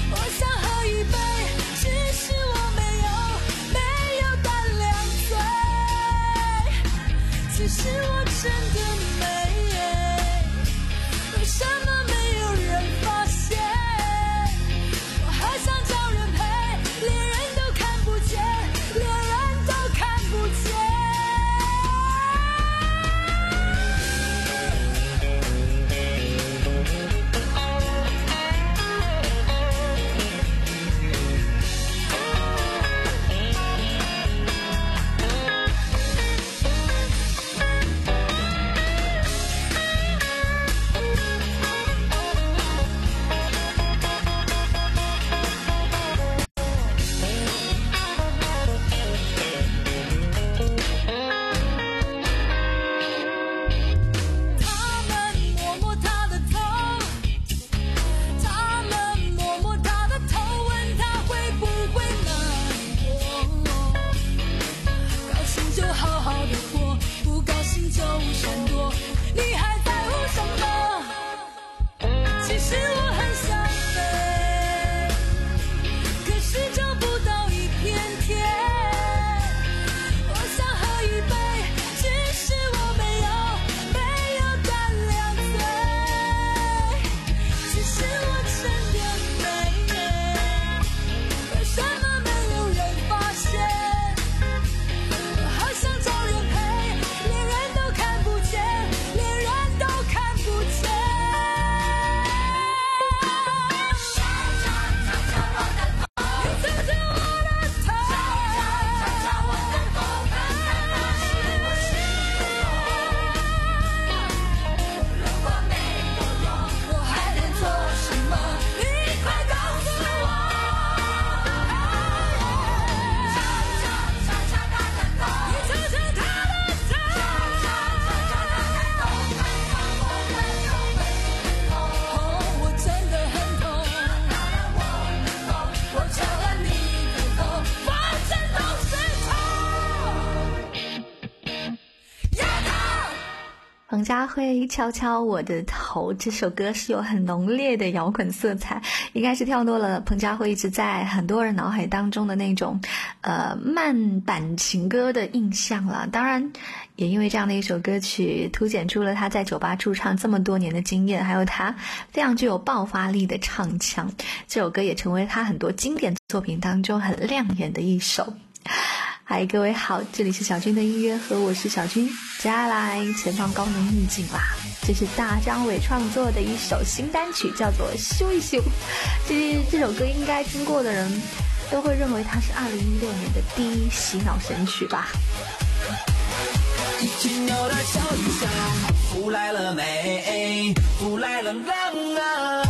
彭佳慧敲敲我的头，这首歌是有很浓烈的摇滚色彩，应该是跳脱了彭佳慧一直在很多人脑海当中的那种呃慢板情歌的印象了。当然也因为这样的一首歌曲凸显出了他在酒吧驻唱这么多年的经验，还有他非常具有爆发力的唱腔，这首歌也成为他很多经典作品当中很亮眼的一首。嗨，各位好，这里是小军的音乐盒，我是小军。接下来前方高能预警啦，这是大张伟创作的一首新单曲，叫做修一修。这这首歌应该听过的人都会认为它是二零一六年的第一洗脑神曲吧。 一群牛的笑一笑，呼来了美，呼来了浪啊，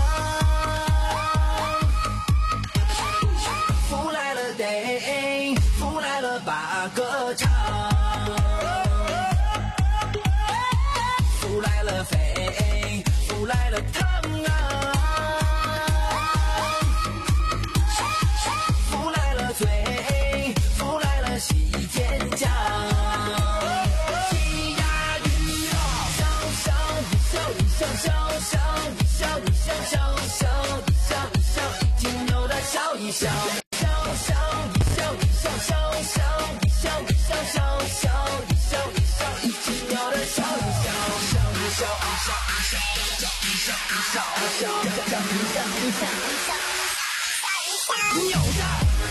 呼来了 day， 呼来了把歌唱，呼来了飞，呼来了烫啊，呼来了醉，呼来了喜天降。笑笑笑一笑一笑笑笑一笑一笑，一听牛的笑一笑，笑笑一笑一笑笑笑一笑一笑笑笑一笑一笑，一听牛的笑一笑，笑一笑一笑一笑一笑一笑一笑一笑一笑一笑一笑，牛的。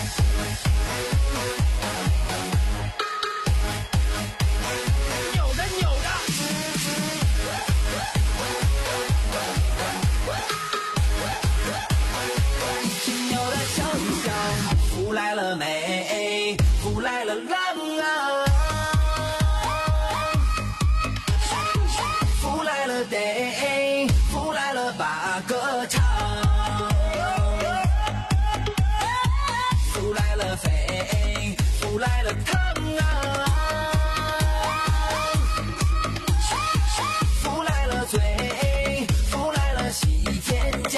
呼来了美，呼来了浪啊，呼来了 day， 呼来了把歌唱，呼来了飞，呼来了烫啊，呼来了醉，呼来了喜天降。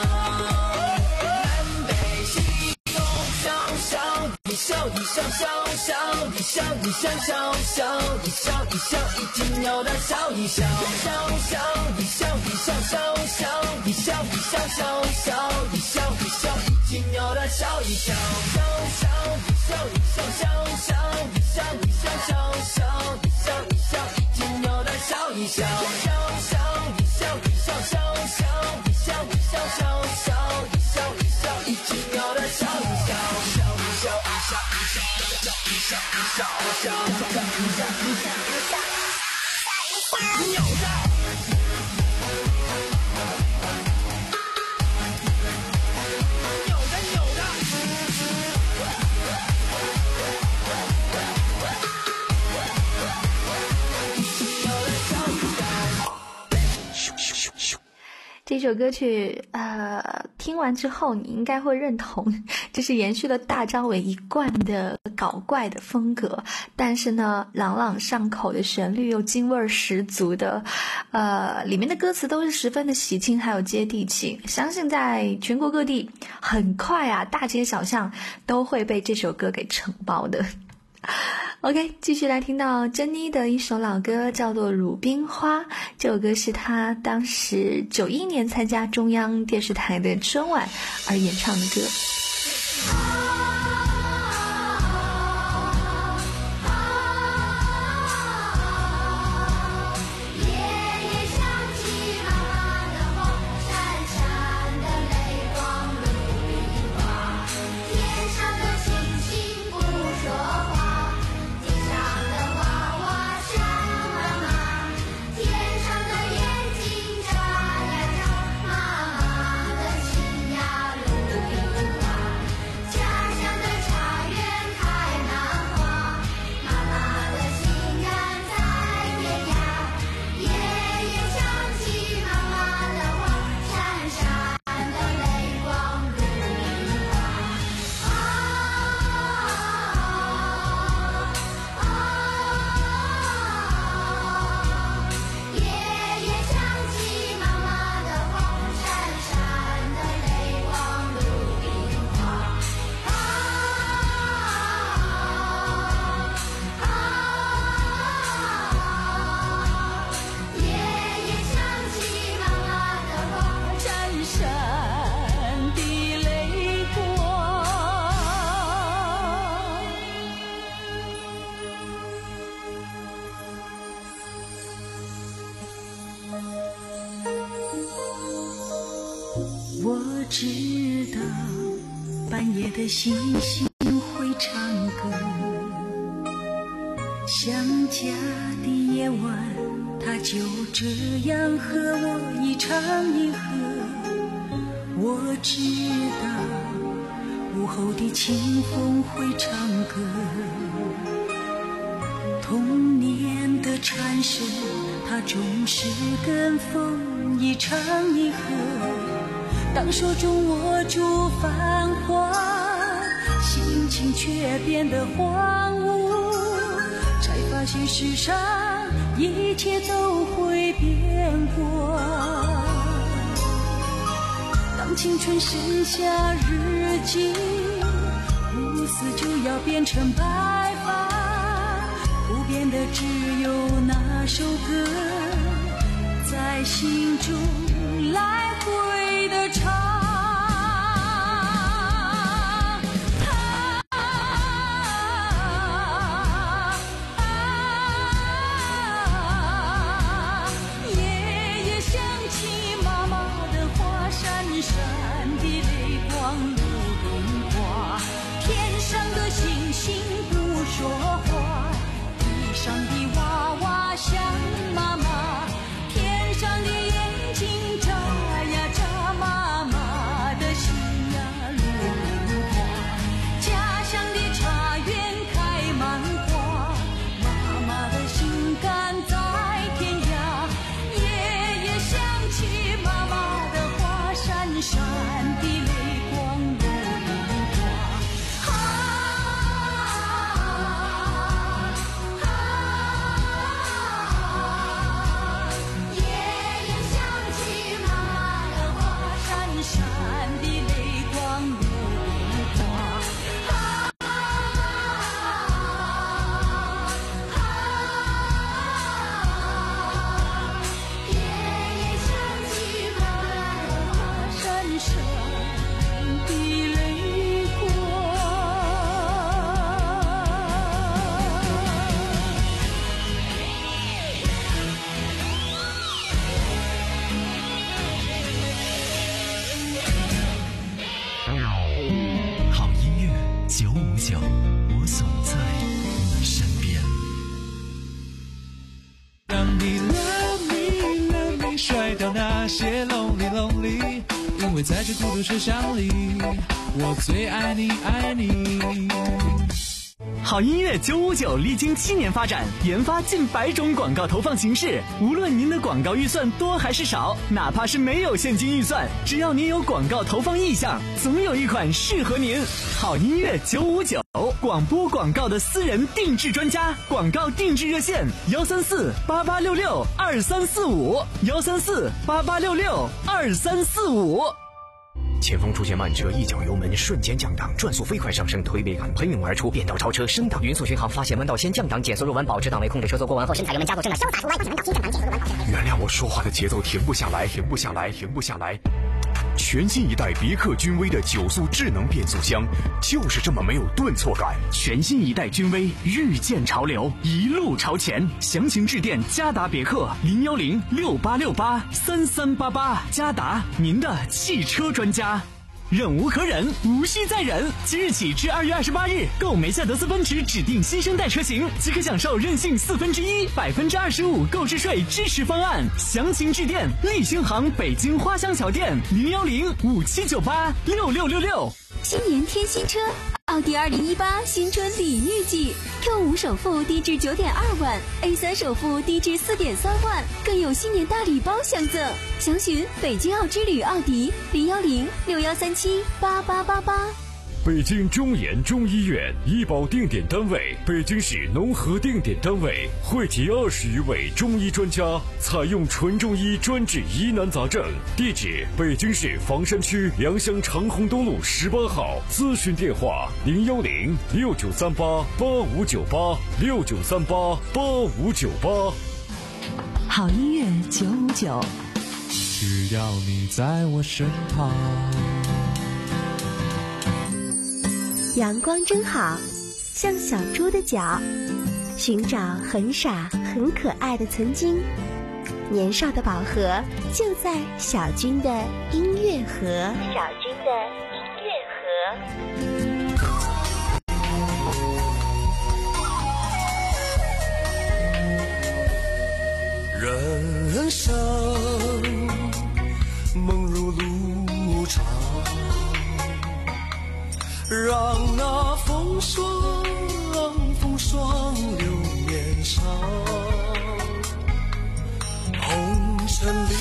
一笑一笑笑笑一笑一笑笑笑一笑一笑，一听牛的笑一笑，笑笑一笑一笑笑笑一笑一笑笑笑一笑一笑，一听牛的笑一笑，笑笑一笑一笑笑笑一笑一笑笑笑一笑一笑，一听牛的笑一笑，笑笑一笑一笑笑笑一笑一笑笑笑一笑一笑，一听牛的笑一笑，笑一笑一笑。一笑一笑一笑一笑一笑一笑一笑，牛的。 这首歌曲呃，听完之后你应该会认同，这是延续了大张伟一贯的搞怪的风格，但是呢朗朗上口的旋律又京味儿十足的，呃，里面的歌词都是十分的喜庆还有接地气，相信在全国各地很快啊大街小巷都会被这首歌给承包的。OK， 继续来听到珍妮的一首老歌，叫做《鲁冰花》。这首歌是她当时九一年参加中央电视台的春晚而演唱的歌。 妈妈的心呀，鲁冰花。 我知道半夜的星星会唱歌，想家的夜晚它就这样和我一唱一和。我知道午后的清风会唱歌，童年的蝉声它总是跟风一唱一和。当手中握住繁华，心情却变得荒芜，才发现世上一切都会变过。当青春剩下日记，乌丝就要变成白发，不变的只有那首歌在心中来回的唱。 我总在你身边。 让你 love me love me 甩掉那些 lonely lonely， 因为在这孤独车厢里，我最爱你爱你。 好音乐九五九历经七年发展，研发近百种广告投放形式。无论您的广告预算多还是少，哪怕是没有现金预算，只要您有广告投放意向，总有一款适合您。好音乐九五九，广播广告的私人定制专家，广告定制热线：幺三四八八六六二三四五，幺三四八八六六二三四五。 前方出现慢车，一脚油门瞬间降档，转速飞快上升，推背感喷涌而出，变道超车升档，匀速巡航，发现弯道先降档，减速入弯，保持档位，控制车速过弯后，身踩油门加速正档，潇洒出弯，发现弯道先降档，减速入弯，保持。 原谅我说话的节奏停不下来，停不下来，停不下来。全新一代别克君威的九速智能变速箱，就是这么没有顿挫感。 全新一代君威，遇见潮流，一路朝前。详情致电嘉达别克零幺零六八六八三三八八，嘉达，您的汽车专家。忍无可忍，无需再忍。即日起至二月二十八日，购梅赛德斯奔驰指定新生代车型，即可享受任性四分之一、百分之二十五购置税支持方案。详情致电立星行北京花乡桥店零幺零五七九八六六六六。 新年添新车，奥迪二零一八新春礼遇季 ，Q 五首付低至九点二万 ，A 三首付低至四点三万，更有新年大礼包相赠。详询北京奥之旅奥迪零幺零六幺三七八八八八。 北京中研中医院医保定点单位，北京市农合定点单位，汇集二十余位中医专家，采用纯中医专治疑难杂症。地址：北京市房山区良乡长虹东路十八号。咨询电话：零幺零六九三八八五九八六九三八八五九八。 好音乐九五九， 只要你在我身旁。 阳光真好，像小猪的脚，寻找很傻很可爱的曾经。 年少的宝盒就在小军的音乐盒。小军的音乐盒。 人生梦如路长，让那风霜风霜留面上。红尘里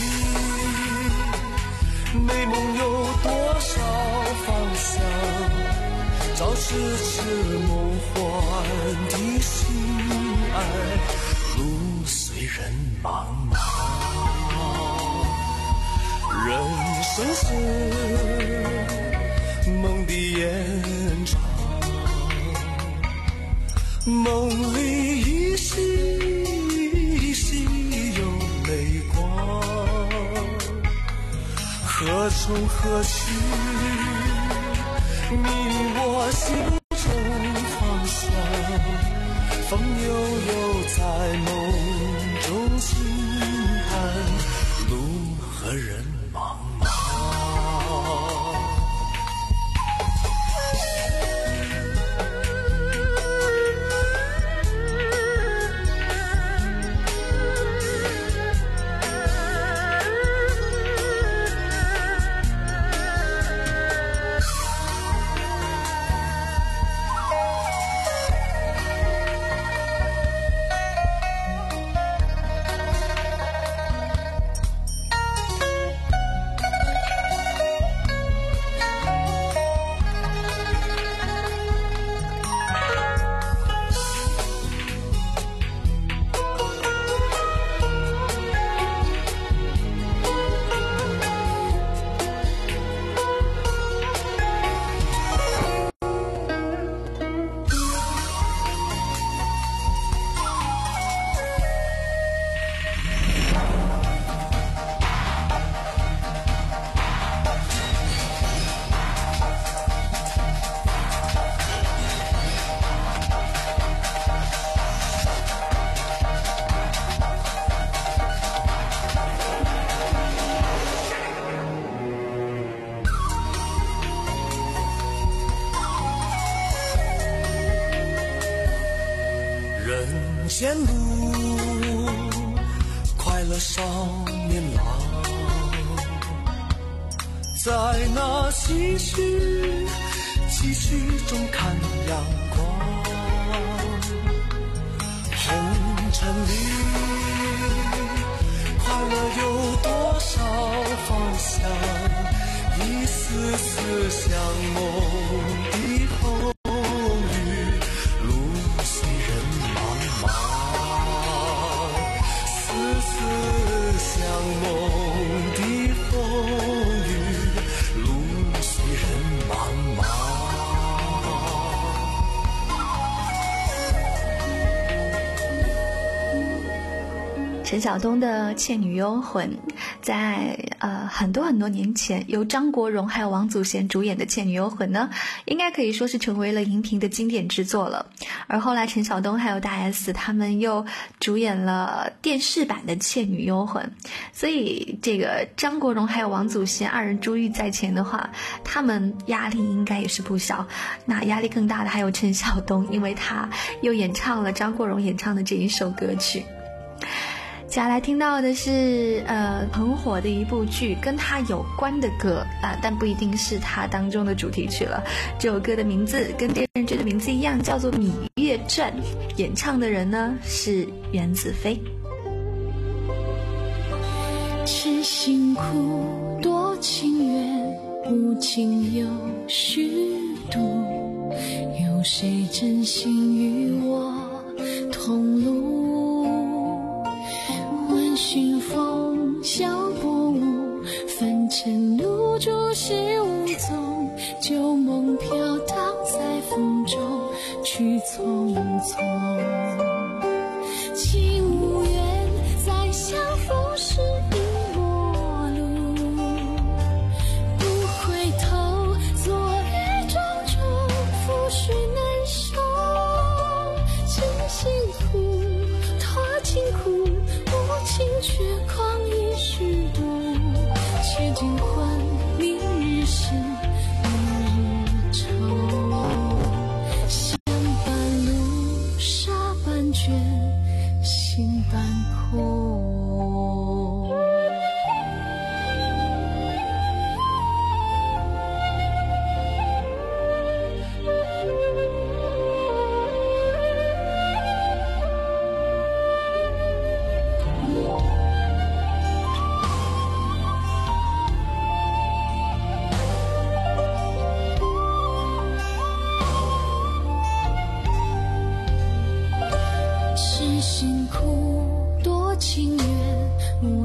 美梦有多少方向，朝痴痴梦幻的心爱，路随人茫茫。人生是梦的延长，梦里依稀依稀有泪光，何从何去，你我心中方向，风悠悠在梦中轻叹，路和人茫茫。人间路，快乐少年郎，在那崎岖崎岖中看阳光。红尘里，快乐有多少方向？一丝丝像梦的风。 陈晓东的《倩女幽魂》在呃很多很多年前由张国荣还有王祖贤主演的《倩女幽魂》呢，应该可以说是成为了荧屏的经典之作了。而后来陈晓东还有大 S 他们又主演了电视版的《倩女幽魂》，所以这个张国荣还有王祖贤二人珠玉在前的话，他们压力应该也是不小。那压力更大的还有陈晓东，因为他又演唱了张国荣演唱的这一首歌曲。接下来听到的是呃很火的一部剧，跟他有关的歌啊、呃，但不一定是他当中的主题曲了。这首歌的名字跟电视剧的名字一样，叫做《芈月传》，演唱的人呢是袁子飞。 痴心苦，多情缘，无情有虚度，有谁真心与我同路？寻风笑薄雾，凡尘露珠是无踪，旧梦飘荡在风中，去匆匆。情无缘，再相逢时已陌路，不回头，昨日种种，覆水难收。真心苦，多情苦，无情却狂。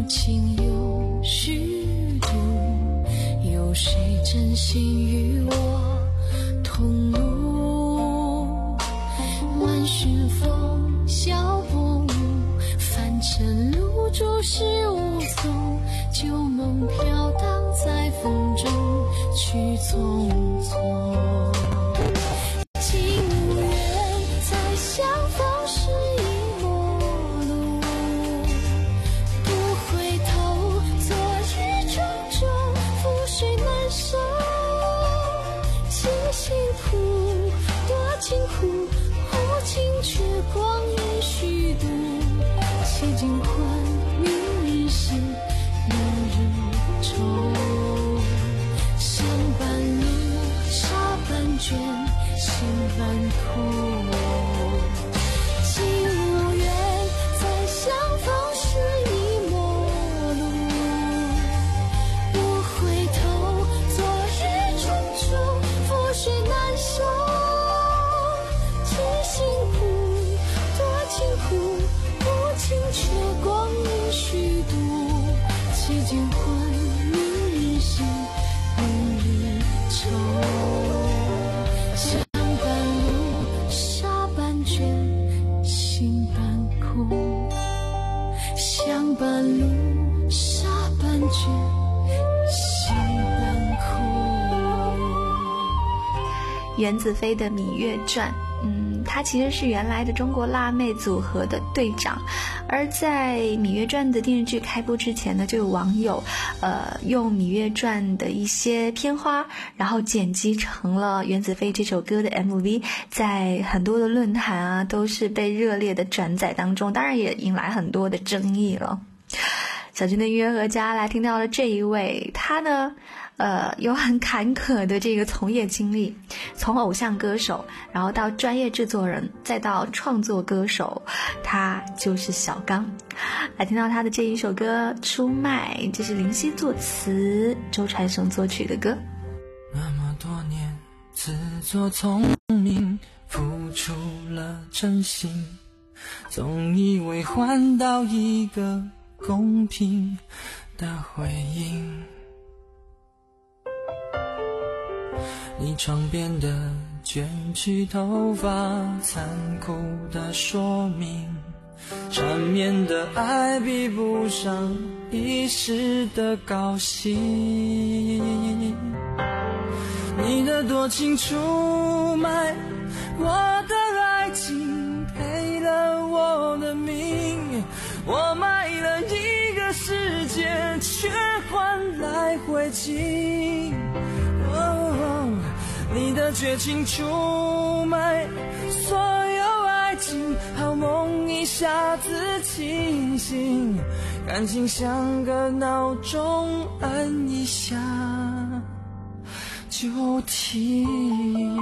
情有虚度，有谁真心与我同路？万寻风，笑波舞，凡尘路诸事无踪，旧梦飘荡在风中，去匆匆。情无缘，再相逢是一陌路，不回头，昨日种种，覆水难收。几辛苦，多艰苦，无情却光阴虚度。几经欢，明日喜，明日愁。相伴路，沙般卷，心般苦。情无缘，再相逢是一陌路，不回头，昨日种种，覆水难收。几辛苦，多艰苦，无情却光阴虚度。几经欢，明日喜，明日愁。相伴路，沙般卷，心般苦。相伴路，沙般卷，心般苦。 袁子飞的《芈月传》，嗯，他其实是原来的中国辣妹组合的队长，而在《芈月传》的电视剧开播之前呢，就有网友，呃，用《芈月传》的一些片花，然后剪辑成了袁子飞这首歌的 M V， 在很多的论坛啊，都是被热烈的转载当中，当然也引来很多的争议了。小军的音乐盒家来听到了这一位，他呢，呃，有很坎坷的这个从业经历，从偶像歌手，然后到专业制作人，再到创作歌手，他就是小刚。来听到他的这一首歌《出卖》，这是林夕作词，周传雄作曲的歌。 那么多年自作聪明，付出了真心，总以为换到一个公平的回应。你床边的卷曲头发，残酷的说明，缠绵的爱比不上一时的高兴。你的多情出卖我的爱情，赔了我的命，我卖了一个世界，却换来灰烬。哦，你的绝情出卖所有爱情，好梦一下子清醒，感情像个闹钟，按一下就停。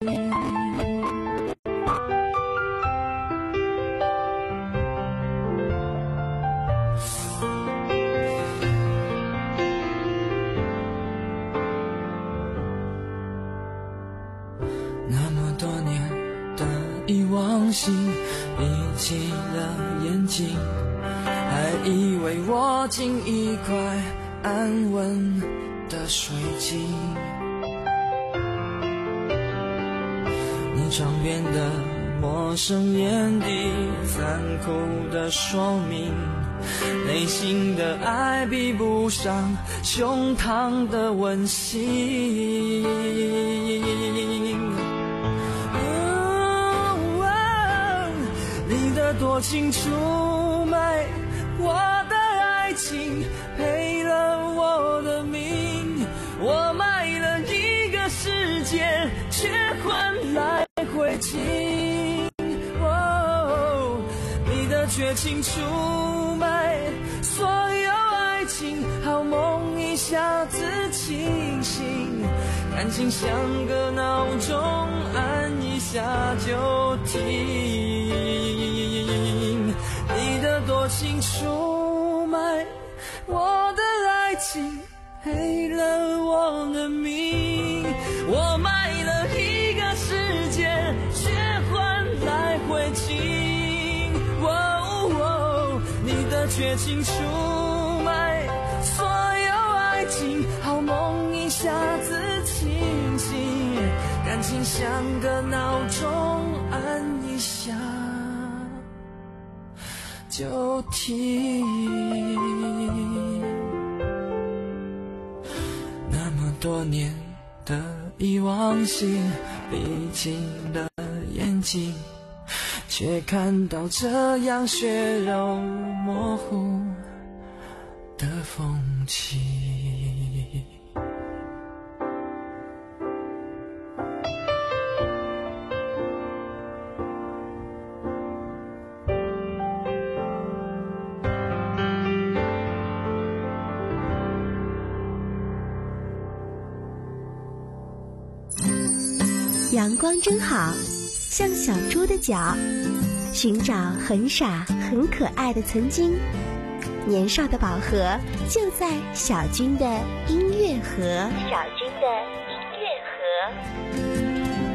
心闭起了眼睛，还以为握紧一块安稳的水晶。你床边的陌生眼底，残酷的说明，内心的爱比不上胸膛的温馨。你的多情出卖我的爱情，赔了我的命，我卖了一个世界，却换来灰烬。哦，你的绝情出卖所有爱情，好梦一下子清醒，感情像个闹钟，按一下就停。你的多情出卖我的爱情，赔了我的命，我卖了一个世界，却换来灰烬。哦哦，你的绝情出感情像个闹钟，按一下就停。那么多年的遗忘性，闭紧了眼睛，却看到这样血肉模糊的风景。 阳光真好，像小猪的脚，寻找很傻很可爱的曾经。年少的宝盒就在小军的音乐盒。小军的音乐盒。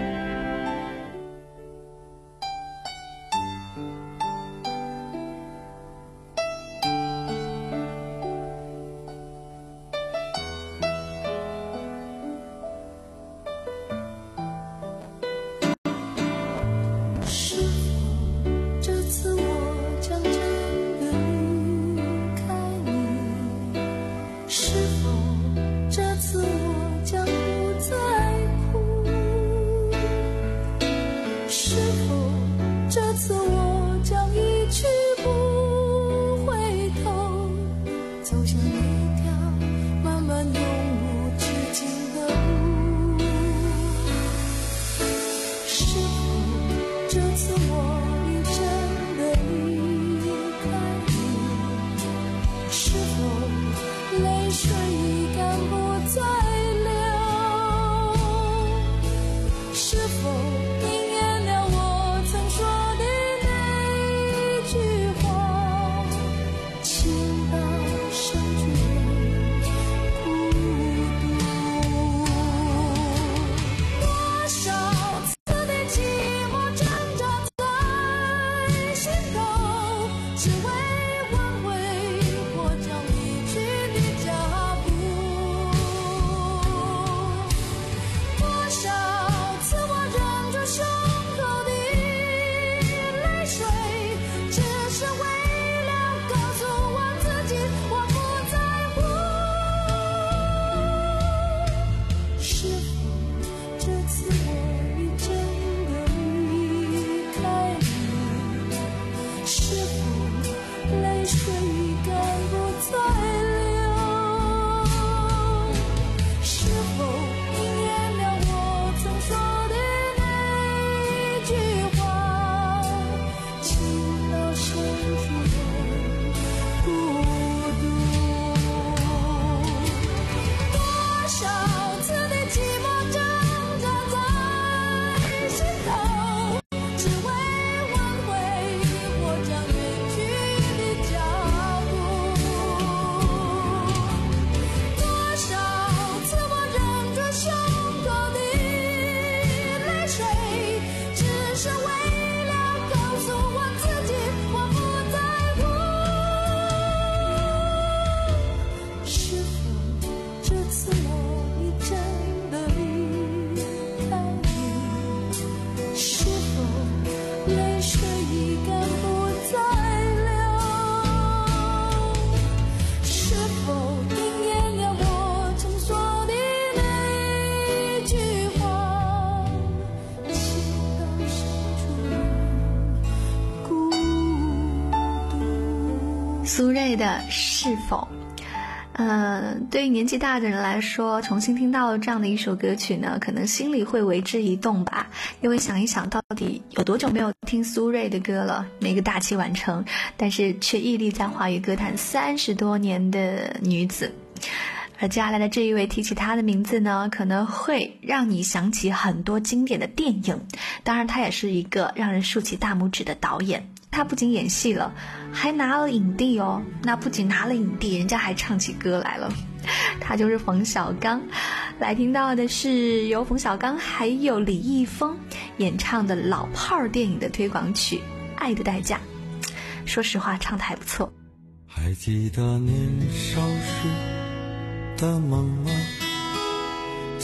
苏芮的是否，呃，对于年纪大的人来说，重新听到这样的一首歌曲呢，可能心里会为之一动吧。因为想一想，到底有多久没有听苏芮的歌了？那个大器晚成，但是却屹立在华语歌坛三十多年的女子。而接下来的这一位，提起她的名字呢，可能会让你想起很多经典的电影。当然，她也是一个让人竖起大拇指的导演。他不仅演戏了，还拿了影帝哦。那不仅拿了影帝，人家还唱起歌来了。他就是冯小刚。来听到的是由冯小刚还有李易峰演唱的老炮儿电影的推广曲《爱的代价》。说实话，唱得还不错。 还记得年少时的梦吗？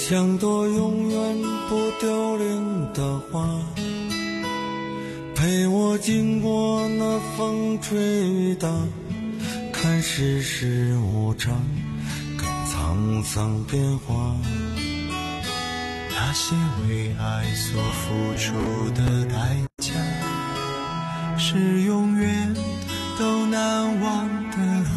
像朵永远不凋零的花，陪我经过那风吹雨打，看世事无常，看沧桑变化。 那些为爱所付出的代价，是永远都难忘的啊。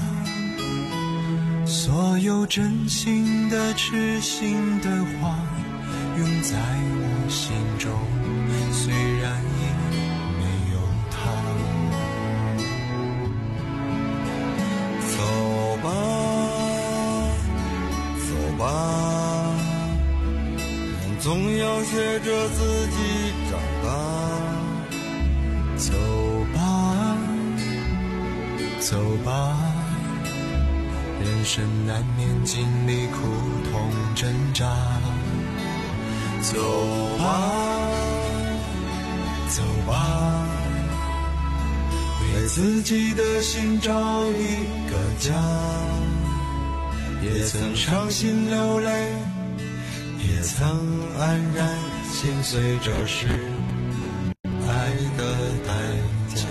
所有真心的痴心的话，永在我心中，虽然已没有他。 走吧走吧，人总要学着自己长大。 走吧走吧，人生难免经历苦痛挣扎。走吧走吧，为自己的心找一个家。也曾伤心流泪，也曾黯然心碎，这是爱的代价。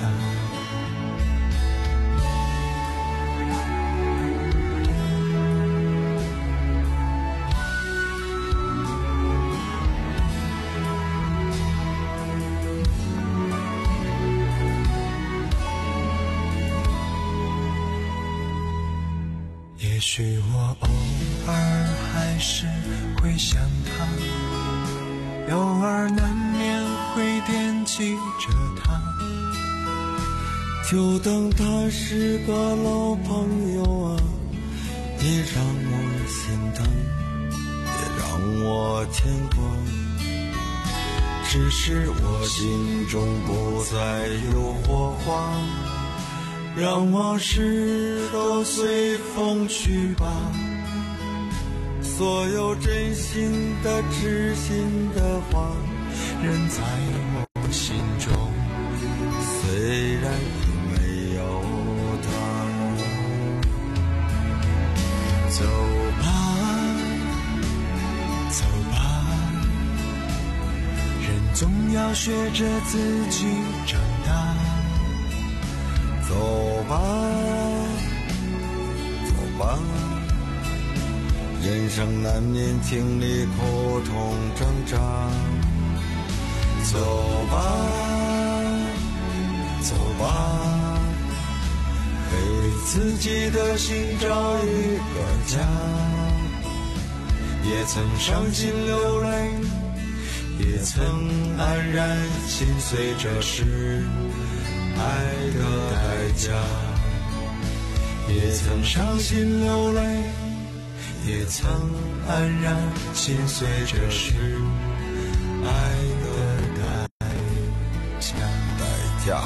也许我偶尔还是会想他，偶尔难免会惦记着他，就当他是个老朋友啊，也让我心疼，也让我牵挂。只是我心中不再有火花，让往事都随风去吧。所有真心的痴心的话，仍在我心中，虽然已没有他。走吧走吧，人总要学着自己长大。走吧走吧，人生难免经历苦痛挣扎。走吧走吧，为自己的心找一个家。也曾伤心流泪，也曾黯然心碎，这是爱的代价。也曾伤心流泪，也曾黯然心碎，这是爱的代价。代价。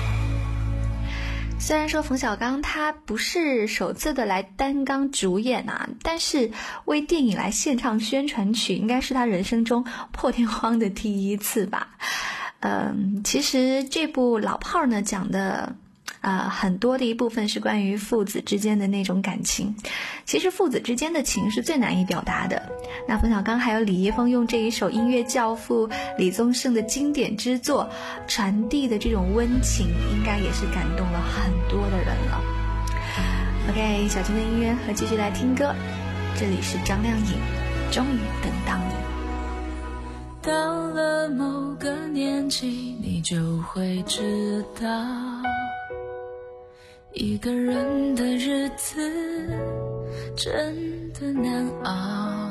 虽然说冯小刚他不是首次的来担纲主演啊，但是为电影来献唱宣传曲，应该是他人生中破天荒的第一次吧。嗯，其实这部老炮儿呢讲的呃，很多的一部分是关于父子之间的那种感情。其实父子之间的情是最难以表达的。那冯小刚还有李易峰用这一首音乐教父李宗盛的经典之作传递的这种温情，应该也是感动了很多的人了。OK， 小静的音乐和继续来听歌，这里是张靓颖，终于等到你。 到了某个年纪，你就会知道，一个人的日子真的难熬。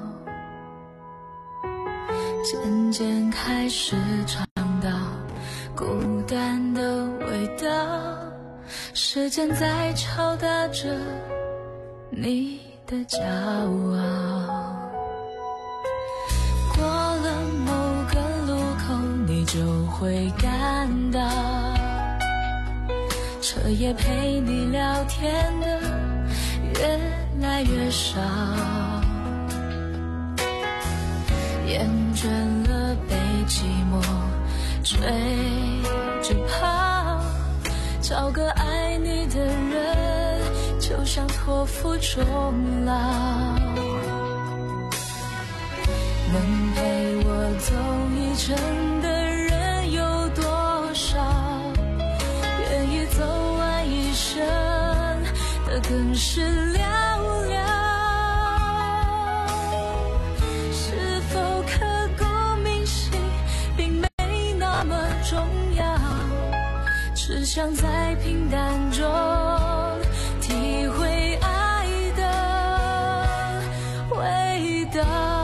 渐渐开始尝到孤单的味道，时间在敲打着你的骄傲。过了某个路口，你就会感到彻夜陪你聊天的越来越少，厌倦了被寂寞追着跑，找个爱你的人就像托付终老。 能陪我走一程的人有多少？愿意走完一生的更是寥寥。是否刻骨铭心并没那么重要，只想在平淡中体会爱的味道。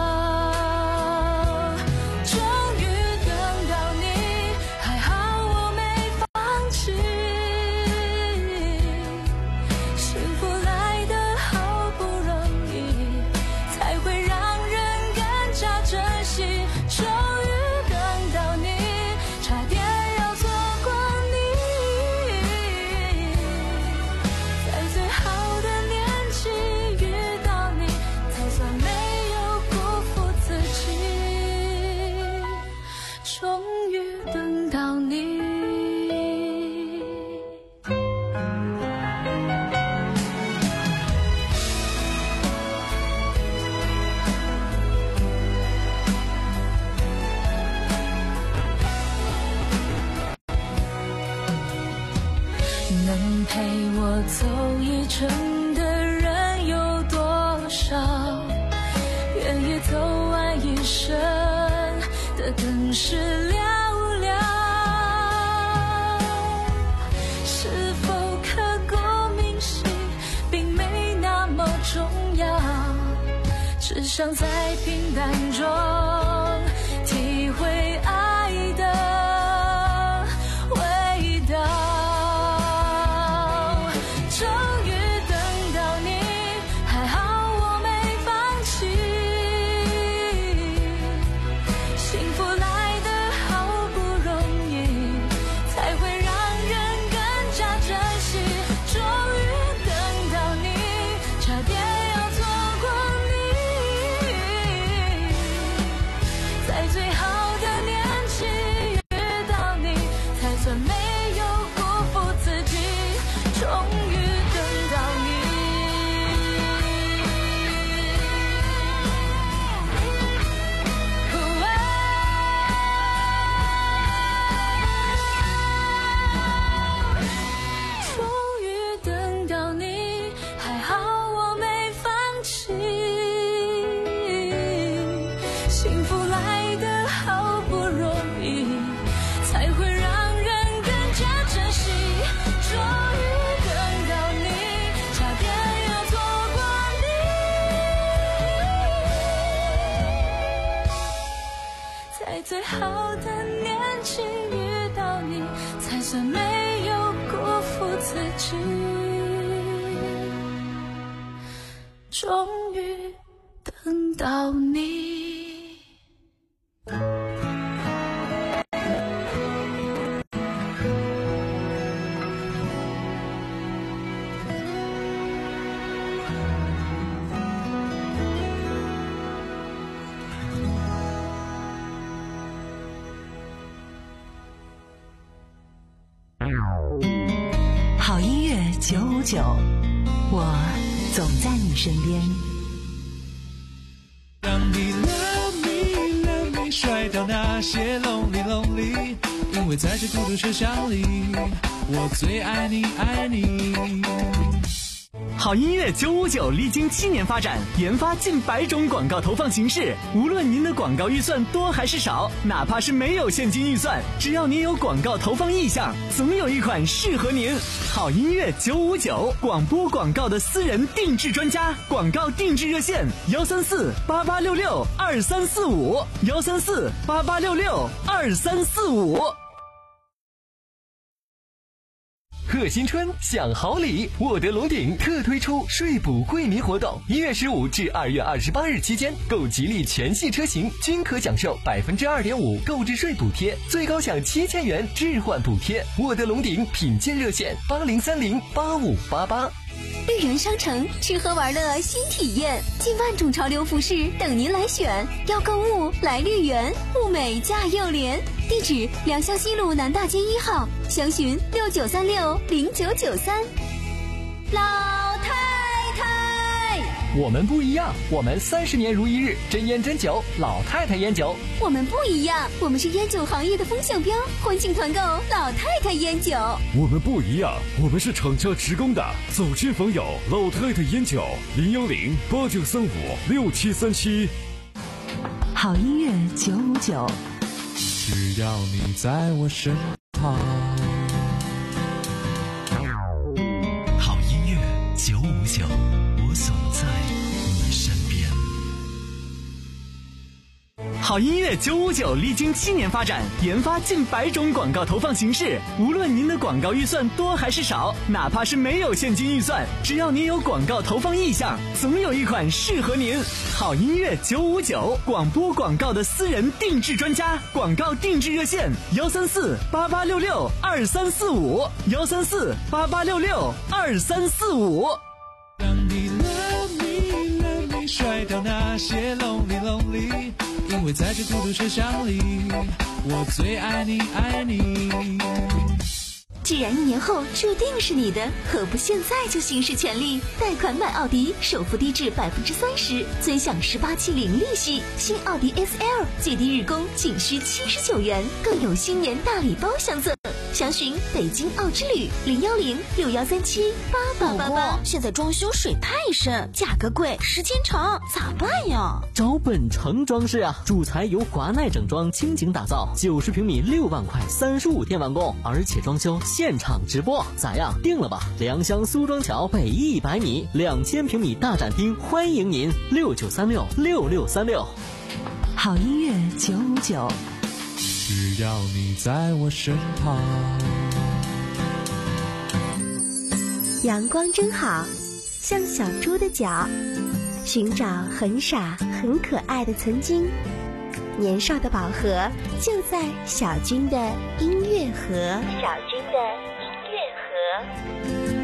终于等到你，还好我没放弃。幸福来得好不容易，才会让人更加珍惜。终于等到你，差点要错过你。在最好的年纪遇到你，才算没有辜负自己。终于等到你。能陪我走一程的人有多少？愿意走完一生的更是寥寥。是否刻骨铭心并没那么重要，只想在平淡中体会爱的味道。终于等到你，还好我没放弃。幸福来得好不容易，才会让人更加珍惜。终于等到你，差点要错过你。在最好的年纪遇到你，才算没有辜负自己。终于等到你。终于等到你，还好我没放弃。幸福来得好不容易，才会让人更加珍惜。终于等到你，差点要错过你。在最好的年纪遇到你，才算没有辜负自己。终于等到你。 好音乐九五九，我总在你身边。 让你 love me love me 甩掉那些 lonely lonely， 因为在这孤独车厢里，我最爱你爱你。 好音乐九五九历经七年发展，研发近百种广告投放形式。无论您的广告预算多还是少，哪怕是没有现金预算，只要您有广告投放意向，总有一款适合您。好音乐九五九，广播广告的私人定制专家，广告定制热线：幺三四八八六六二三四五，幺三四八八六六二三四五。 贺新春享好礼，沃德龙鼎特推出税补惠民活动，一月十五至二月二十八日期间，购吉利全系车型均可享受百分之二点五购置税补贴，最高享七千元置换补贴。沃德龙鼎品鉴热线：八零三零八五八八。 绿园商城吃喝玩乐新体验，近万种潮流服饰等您来选。要购物来绿园，物美价又廉。地址：良乡西路南大街一号，详询六九三六零九九三。老太太。 我们不一样，我们三十年如一日，真烟真酒，老太太烟酒。 我们不一样，我们是烟酒行业的风向标，欢庆团购老太太烟酒。 我们不一样，我们是厂家直供的，走亲访友老太太烟酒，零幺零八九三五六七三七。 好音乐九五九， 只要你在我身旁。 好音乐九五九，我总在你身边。 好音乐九五九历经七年发展，研发近百种广告投放形式。无论您的广告预算多还是少，哪怕是没有现金预算，只要您有广告投放意向，总有一款适合您。好音乐九五九，广播广告的私人定制专家，广告定制热线：幺三四八八六六二三四五，幺三四八八六六二三四五。 让你 love me love me 甩掉那些 lonely lonely， 因为在这孤独车厢里，我最爱你爱你。 既然一年后注定是你的，何不现在就行使权利？贷款买奥迪，首付低至百分之三十，尊享十八期零利息。新奥迪 S L 最低日供仅需七十九元，更有新年大礼包相赠。详询北京奥之旅零幺零六幺三七八八八八。 现在装修水太深，价格贵，时间长，咋办呀？ 找本城装饰啊！主材由华奈整装倾情打造，九十平米六万块，三十五天完工，而且装修现场直播，咋样？定了吧？良乡苏庄桥北一百米，两千平米大展厅，欢迎您！六九三六六六三六。 好音乐九五九， 只要你在我身旁。 阳光真好，像小猪的脚，寻找很傻很可爱的曾经。年少的宝盒就在小军的音乐盒。小军的音乐盒。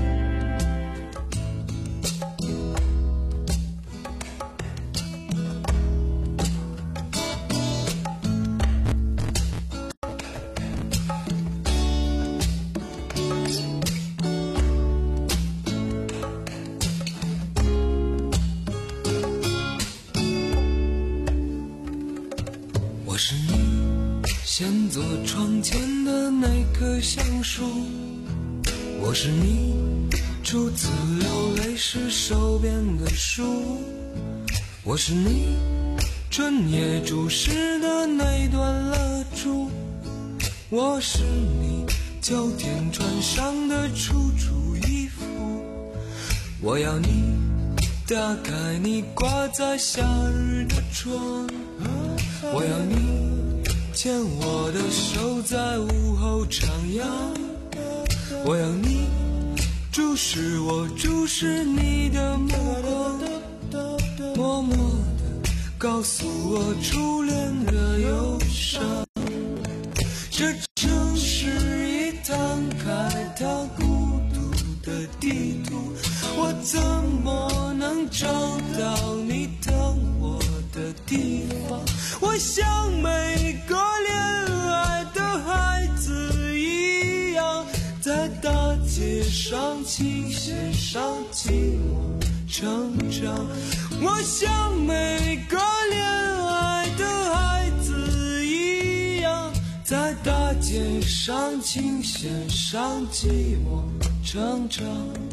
先坐窗前的那棵橡树，我是你初次流泪时手边的书，我是你春夜注视的那段蜡烛，我是你秋天穿上的楚楚衣服，我要你打开你挂在夏日的窗，我要你牵我的手在午后徜徉，我要你注视我注视你的目光，默默地告诉我初恋的忧伤。这城市已摊开它孤独的地图，我怎么能找到你等我的地方？我像每个恋爱的孩子一样，在大街上倾斜上寂寞成长。我像每个恋爱的孩子一样，在大街上倾斜上寂寞成长。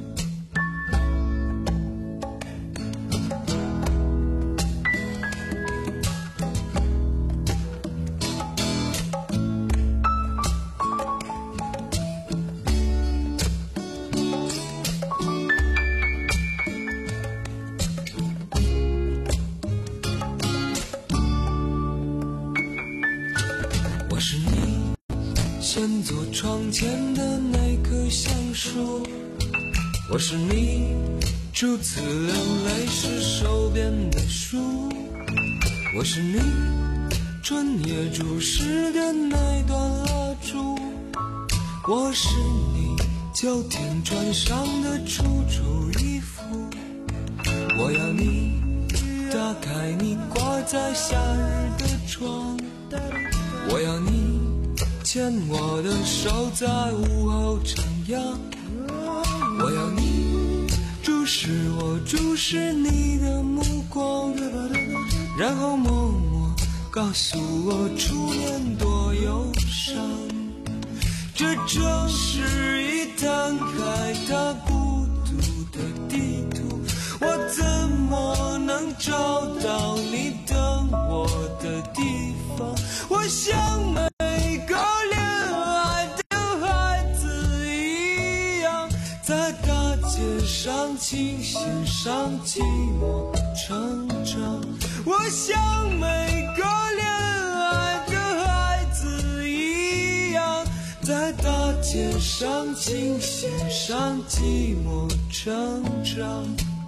先坐窗前的那棵橡树，我是你初次流泪时手边的书，我是你春夜注视的那段蜡烛，我是你秋天穿上的楚楚衣服，我要你打开你挂在夏日的窗，我要你牵我的手在午后徜徉，我要你注是我注视你的目光，然后默默告诉我初恋多忧伤。这城市已摊开它孤独的地图，我怎么能找到你等我的地方？我想每个恋爱的孩子一样，在大街上琴弦上寂寞成长。我想每个恋爱的孩子一样，在大街上琴弦上寂寞成长。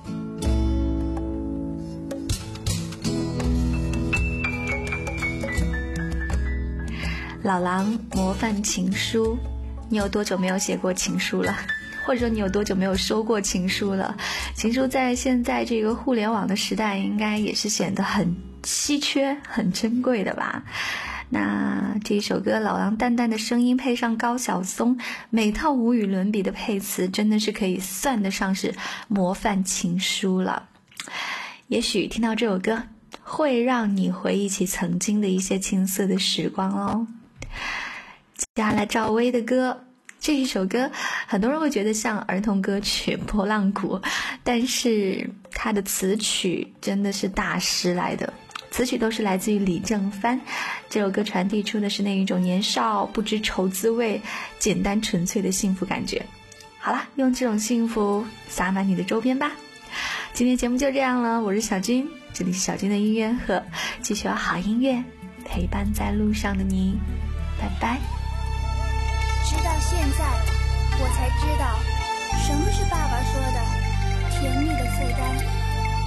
老狼模范情书，你有多久没有写过情书了？或者说你有多久没有收过情书了？情书在现在这个互联网的时代，应该也是显得很稀缺、很珍贵的吧。那这一首歌，老狼淡淡的声音配上高晓松每套无与伦比的配词，真的是可以算得上是模范情书了。也许听到这首歌，会让你回忆起曾经的一些青涩的时光哦。接下来赵薇的歌，这一首歌很多人会觉得像儿童歌曲《拨浪鼓》，但是它的词曲真的是大师来的，词曲都是来自于李正帆。这首歌传递出的是那一种年少不知愁滋味、简单纯粹的幸福感觉。好了，用这种幸福洒满你的周边吧。今天节目就这样了，我是小军，这里是小军的音乐盒，继续有好音乐陪伴在路上的你，拜拜。 直到现在我才知道什么是爸爸说的甜蜜的负担。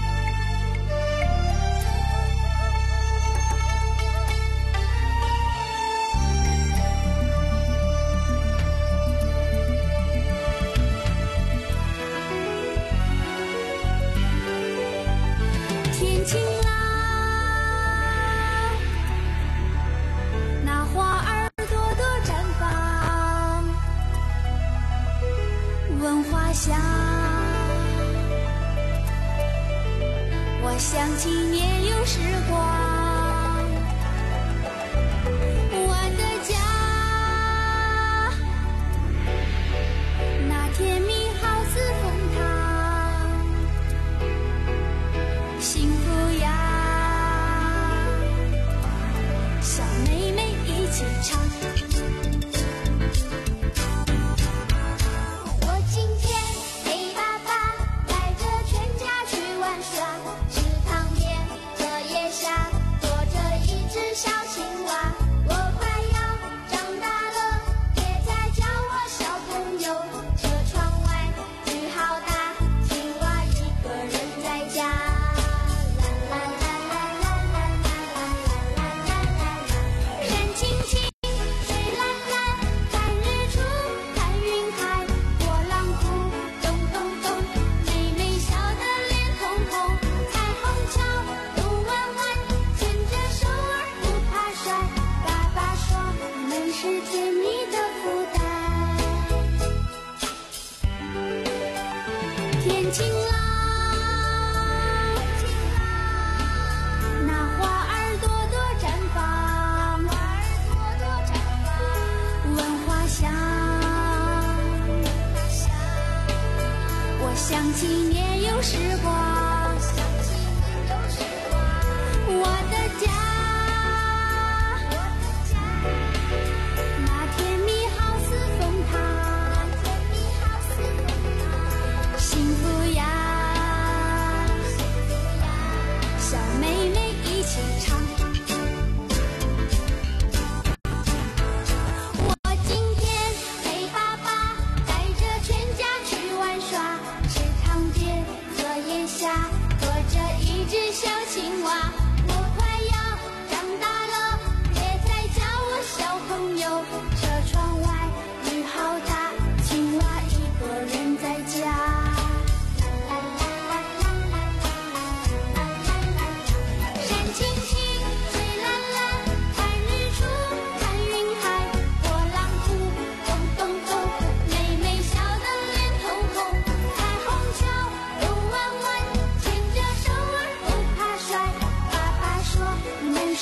天晴啦，那花儿朵朵绽放，闻花香，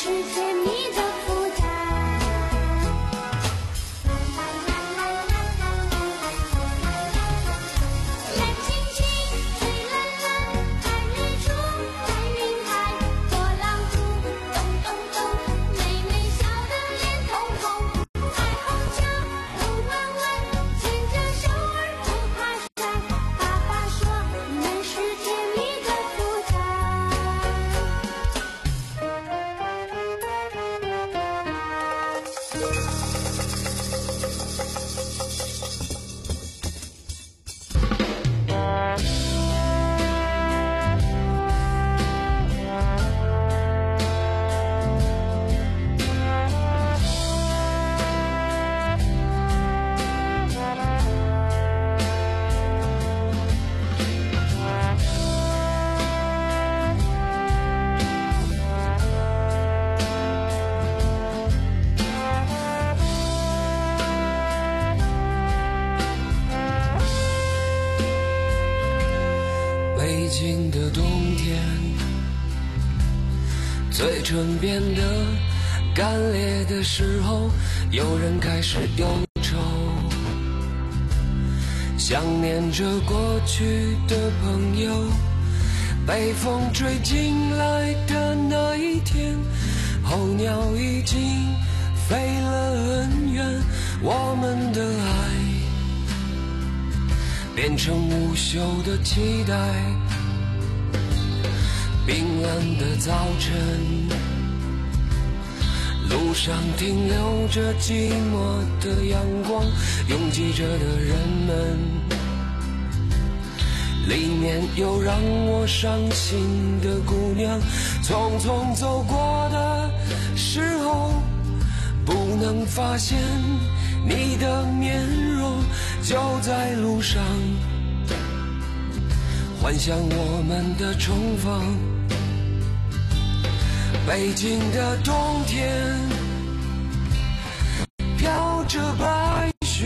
甜蜜的负担。蓝蜻蜓，水蓝蓝，看日出，看云海，过浪珠，咚咚咚，妹妹笑得脸通红。彩虹桥，路弯弯，牵着手儿不怕摔。爸爸说，你们是甜蜜的负担。 北京的冬天，嘴唇变得干裂的时候，有人开始忧愁，想念着过去的朋友。被风吹进来的那一天，候鸟已经飞了很远，我们的爱变成无休的期待。冰冷的早晨，路上停留着寂寞的阳光，拥挤着的人们，里面有让我伤心的姑娘。匆匆走过的时候，不能发现你的面容，就在路上幻想我们的重逢。北京的冬天飘着白雪，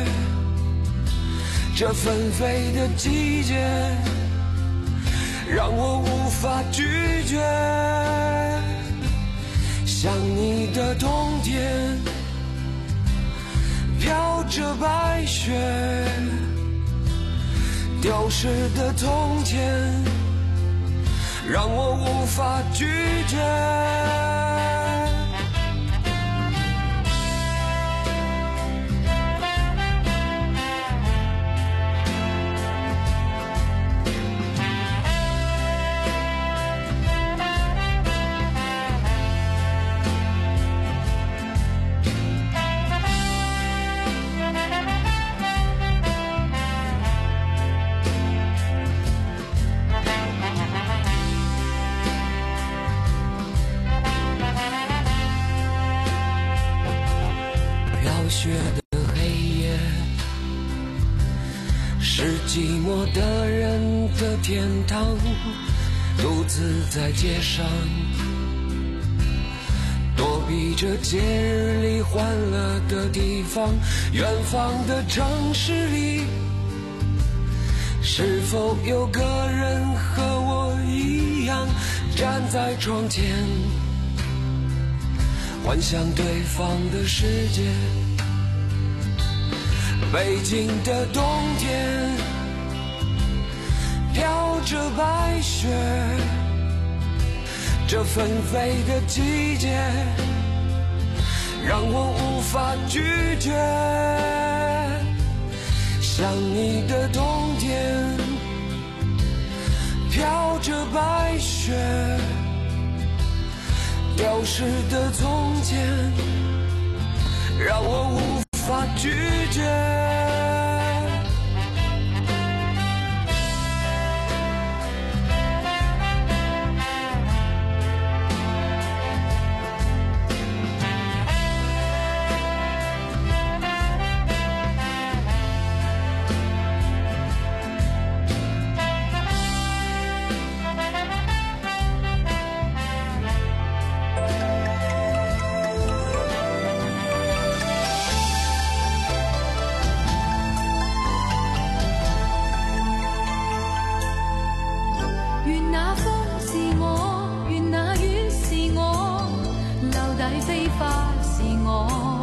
这纷飞的季节让我无法拒绝。想你的冬天飘着白雪，丢失的从前让我无法拒绝。雪的黑夜，是寂寞的人的天堂。独自在街上，躲避着节日里欢乐的地方。远方的城市里，是否有个人和我一样站在窗前，幻想对方的世界。北京的冬天飘着白雪，这纷飞的季节让我无法拒绝。想你的冬天飘着白雪，丢失的从前让我无法拒绝。 底非法是我。